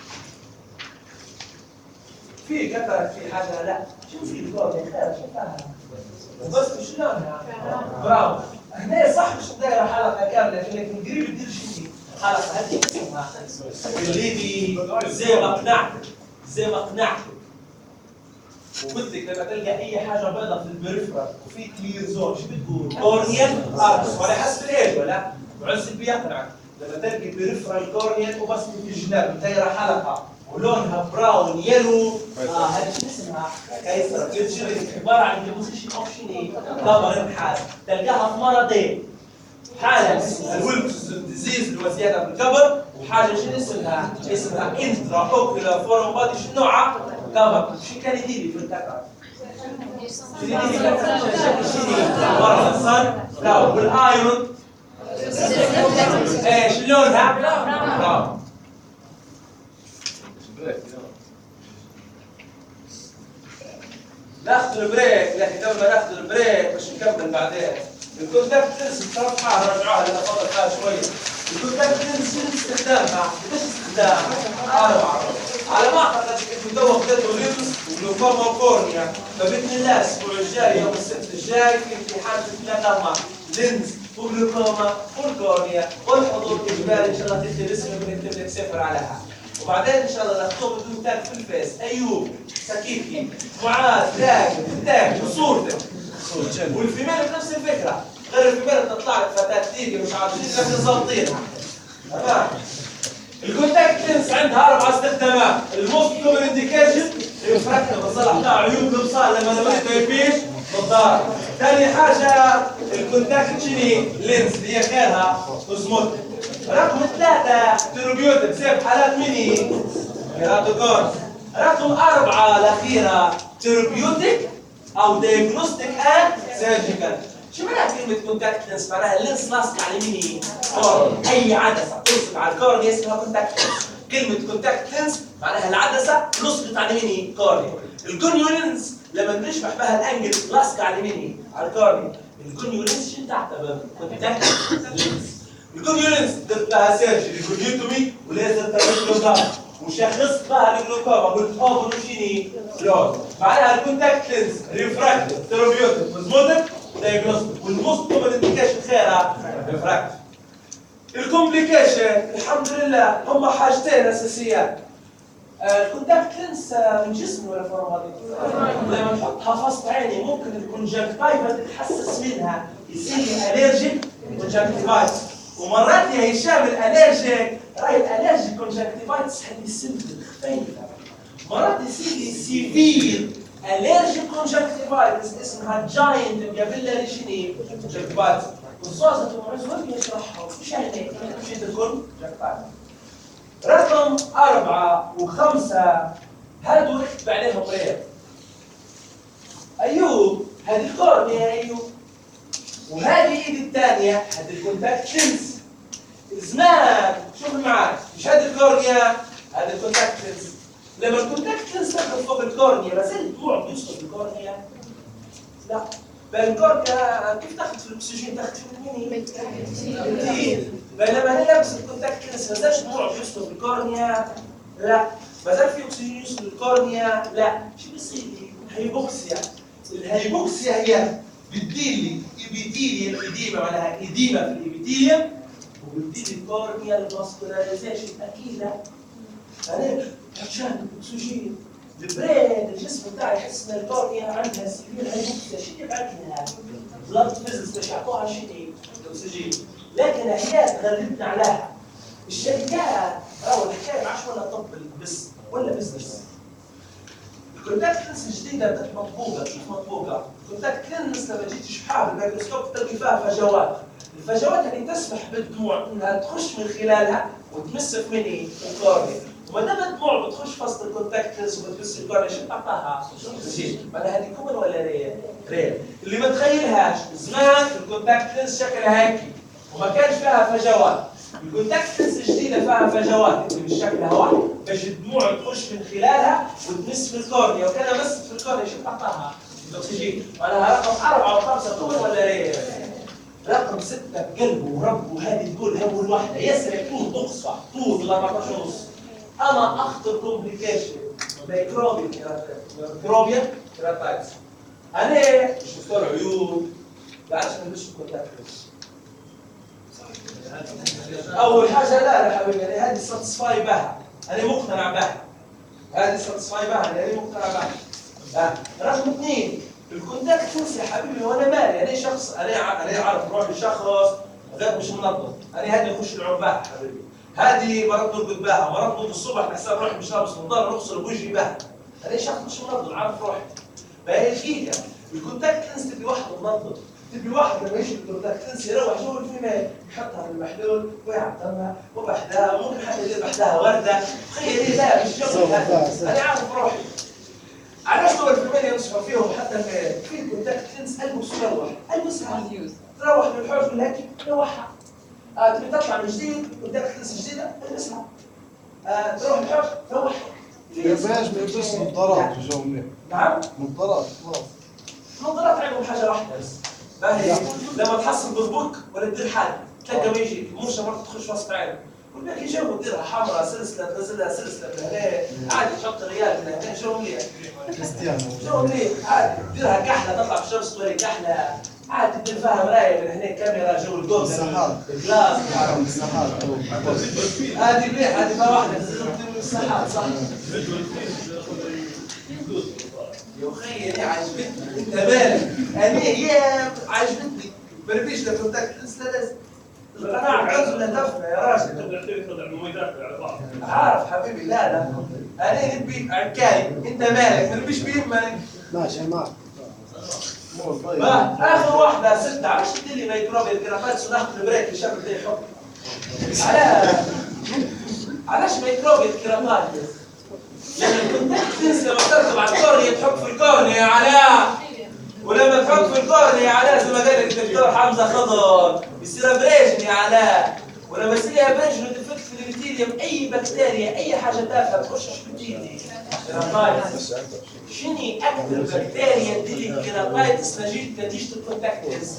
A: في قطر في حاجة لا شو في الكورة يا خير شوفها بس مش لونها. برافو. هنا صح مش دايرة حلقة كاملة لكن قريب تدير شيء حلقة هذه اسمها الليبي زي ما قنعتك زي ما قنعتك. وقلت لك لما تلقى اي حاجه بيضاء في البريفرال وفي كلير زون شو بتقول؟ كورنيال ارس ولا حسب الايج ولا؟ معزب بيقنعك لما تلقى بريفرال كورنيال وبس في الجناب دايره حلقه ولونها براون يلو اه هذه شو اسمها؟ قيصر فليتشر عباره عن ديبوزيشن اوف شنو؟ كفر انحاس تلقاها في مرضين حاله اسمها الويلسون ديزيز اللي هو زياده في الكبر وحاجه شنو اسمها؟ اسمها انترا اوكيولار فورم بادي شنو نوعها؟ كفر شو كان يدير لي في الكتاب؟ شو يدير لي في الكتاب؟ شنو؟ مرة صار لا والايرون ايش لونها؟ براون. ناخذ البريك لكن قبل ما ناخذ البريك باش نكمل بعدين. الكونتاكت لينس بصراحه راجعوها لنا فضل فيها شويه. الكونتاكت لينس شنو استخدامها؟ قديش استخدام؟ أربعة. على ما اعتقد كنت تو خذيتوا لينس وجلوكوما وكورنيا فباذن الله الاسبوع الجاي يوم السبت الجاي في امتحان في ثلاثة لينس وجلوكوما والكورنيا والحضور اجباري ان شاء الله تكتب اسمك ونكتب لك صفر عليها. وبعدين ان شاء الله ناخذهم بدون تاج في الفيس ايوب سكيكي معاذ راكب التاج وصورتك والفيميل بنفس الفكره غير الفيميل تطلع لك فتاه تيجي مش عارفين لكن ظابطينها. تمام. الكونتاكت لينس عندها اربع استخدامات. الموست كومن انديكيشن يفرقنا بصلح لها عيوب الابصار لما المريض ما يفيش نظاره. ثاني حاجه الكونتاكت شنو؟ لينس اللي هي خيرها اوزموتيك. رقم ثلاثة تيروبيوتيك زي في حالات ميني كيراتوكورس. رقم أربعة الأخيرة تيروبيوتيك أو دايجنوستيك أند سيرجيكال. شو معناها كلمة كونتاكت لينس؟ معناها اللينس لاصق على ميني كورن. أي عدسة تلصق على الكورن اسمها كونتاكت لينس. كلمة كونتاكت لينس معناها العدسة لصقت على ميني كورن. الكونيو لينس لما بنشبح بها الأنجل لاصقة على ميني على الكورن. الكونيو لينس شو تعتبر؟ كونتاكت لينس. الكونيو لينس درت لها سيرجري جلوتومي وليزر تركيبات وشخصت بها الجلوكوما قلت اوبن وشيني لون. معناها الكونتاكت لينس ريفراكتيف ثيرابيوتيك اوزموتيك دايجنوستيك والموست كومن انديكيشن خيرها ريفراكتيف. الكومبليكيشن الحمد لله هم حاجتين اساسيات. الكونتاكت لينس من جسمي ولا فورمالي؟ لما نحطها في وسط عيني ممكن الكونجكتيفا تتحسس منها يصير لي الرجيك كونجكتيفايتس. ومرات يا هشام الالرجيك راي الالرجيك كونجكتيفايتس حد سيمبل خفيفه. مرات يصير لي سيفير الرجيك كونجكتيفايتس اسمها جاينت مقابله شنو؟ كونجكتيفايتس. والصوصه معز وين يشرحها وش يعني شو تكون كونجكتيفايتس. رقم أربعة وخمسة هادو اكتب عليهم ريت. أيوب هذه الكورنيا يا أيوب وهذه الايد الثانية هذه الكونتاكت لينس. زمان شوف معاك مش هذه الكورنيا هذه الكونتاكت لينس. لما الكونتاكت لينس تدخل فوق الكورنيا بس اللي بيقعد يسقط الكورنيا لا بالكورنيا كيف تاخذ في الاكسجين؟ تاخذ في الميني كثير. بينما هنا لابس الكونتاكت لينس ما زالش دموع بيوصلوا في الكورنيا؟ لا. ما زال في اكسجين يوصل للكورنيا؟ لا. شو بيصير؟ هيبوكسيا. الهيبوكسيا هي بتديلي ايبيثيليوم ايديما، معناها ايديما في الايبيثيليوم، وبتديلي الكورنيا الماسكولاريزيشن. اكيد لا. انا عشان الاكسجين البرين الجسم بتاعي يحس ان الكورنيا عندها سيفير هيبوكسيا، شو يبعث لها؟ بلاد فيزز باش يعطوها شنو؟ الاكسجين. لكن هي غلبنا عليها. الشركات راهو الحكايه ما عادش ولا طب بس ولا بزنس. الكونتاكت لينس الجديده بدات مطبوقه، كيف مطبوقه؟ الكونتاكت لينس لما تجي تشبحها بالميكروسكوب تلقي فيها فجوات. الفجوات اللي تسمح بالدموع انها تخش من خلالها وتمس في مني الكورنيا. وما دام الدموع بتخش في وسط الكونتاكت لينس وبتمس الكورنيا شو تعطاها؟ معناها هذه كومن ولا رير؟ رير. اللي ما تخيلهاش زمان الكونتاكت لينس شكلها هيك وما كانش فيها فجوات. الكونتاكت لينس الجديده فيها فجوات اللي مش شكلها واحد باش الدموع تخش من خلالها وتمس في الكورنيا، وكان مست في الكورنيا شو تعطاها؟ الاكسجين. معناها رقم أربعة وخمسة كومن ولا رير؟ رقم ستة بقلبه وربه هذه تقول أول واحدة يسرع طول تقصى طول أربعة عشر ونص. أما أخطر كومبليكيشن ميكروبيال ميكروبيال كيراتايتس. أنا مش دكتور عيون بعرفش نلبس الكونتاكت لينس. أول حاجة لا يا حبيبي أنا هذه ساتسفاي بها، أنا مقتنع بها. هذه ساتسفاي بها أنا مقتنع بها. آه. رقم اثنين الكونتاكت لينس يا حبيبي وانا مالي، انا شخص انا انا اعرف روحي شخص غير مش منظم، انا هذه نخش العرباء حبيبي، هذه مرات نرقد بها، مرات نرقد الصبح نحسب روحي مش لابس نظاره نغسل وجهي بها، انا شخص مش منظم عارف روحي. فهي الحقيقه الكونتاكت لينس تبي واحد منظم، تبي واحد لما يجي الكونتاكت لينس يروح جوا الفيميل يحطها في المحلول ويعطرها وبحدها وممكن حتى يدير بحدها ورده، تخيل لا مش جو هذا، انا عارف روحي. علاش دول الفيميل ينصحوا فيهم حتى في في الكونتاكت لينس البس تروح البسها تروح للحوش ولا هيك تروحها. آه تبي تطلع من جديد كونتاكت لينس جديده البسها. آه تروح الحوش تروحها.
B: كيفاش ما يلبس نظارات في الجو مليح؟
A: نعم؟
B: نظارات خلاص.
A: نظارات عندهم حاجه واحده بس. باهي لما تحصل بالبوك ولا تدير حاجه تلقى ما يجي مرشه مرة تخش وسط عينك. والباقي جو تديرها حمراء سلسله تنزلها سلسله من هنا عادي تحط ريال من هنا جو مليح.
B: كريستيانو
A: جو مليح عادي تديرها كحله تطلع في الشمس توري كحله عادي تدير فيها مرايه من هنا كاميرا جو الجولد
B: السحاب
A: الجلاس
B: السحاب
A: هذه مليح هذه ما واحده تدير من السحاب صح. يا اخي انا عجبتني انت مالك انا هي عجبتني ما نبيش لا كونتاكت لينس لا لازم القناعه كنز ولا تفنى يا راجل. عارف حبيبي لا لا انا نبي عكاي انت مالك ما نبيش بيهم مالك
D: ماشي معك.
A: اخر واحده ستة علاش تدير لي ميكروبيال كيراتايتس وناخذ البريك الشاب اللي يحط علاش علاش ميكروبيال كيراتايتس؟ لان الكونتاكت لينس لما تركب على الكورنيا تحط في الكورنيا يا علاء، ولما تحط في الكورنيا يا علاء زي ما قال لك الدكتور حمزه خضر يصير ابريشن يا علاء، ولما يصير لها ابريشن وديفكت في الابيثيليوم اي بكتيريا اي حاجه تافهه تخش في الابيثيليوم. كيراتايتس شنو اكثر بكتيريا تدير الكيراتايتس نتيجه الكونتاكت لينس؟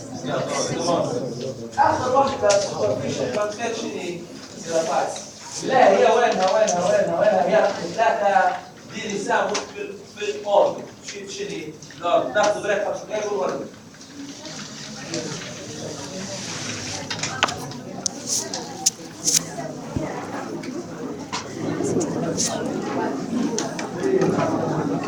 A: اخر واحده سوبرفيشن بكتيريا شنو كيراتايتس؟ لا هي وينها وينها وينها وينها هي رقم ثلاثه ديري سام في الاورد شيء شنو؟ ناخذ بريك خمس دقائق ونورد.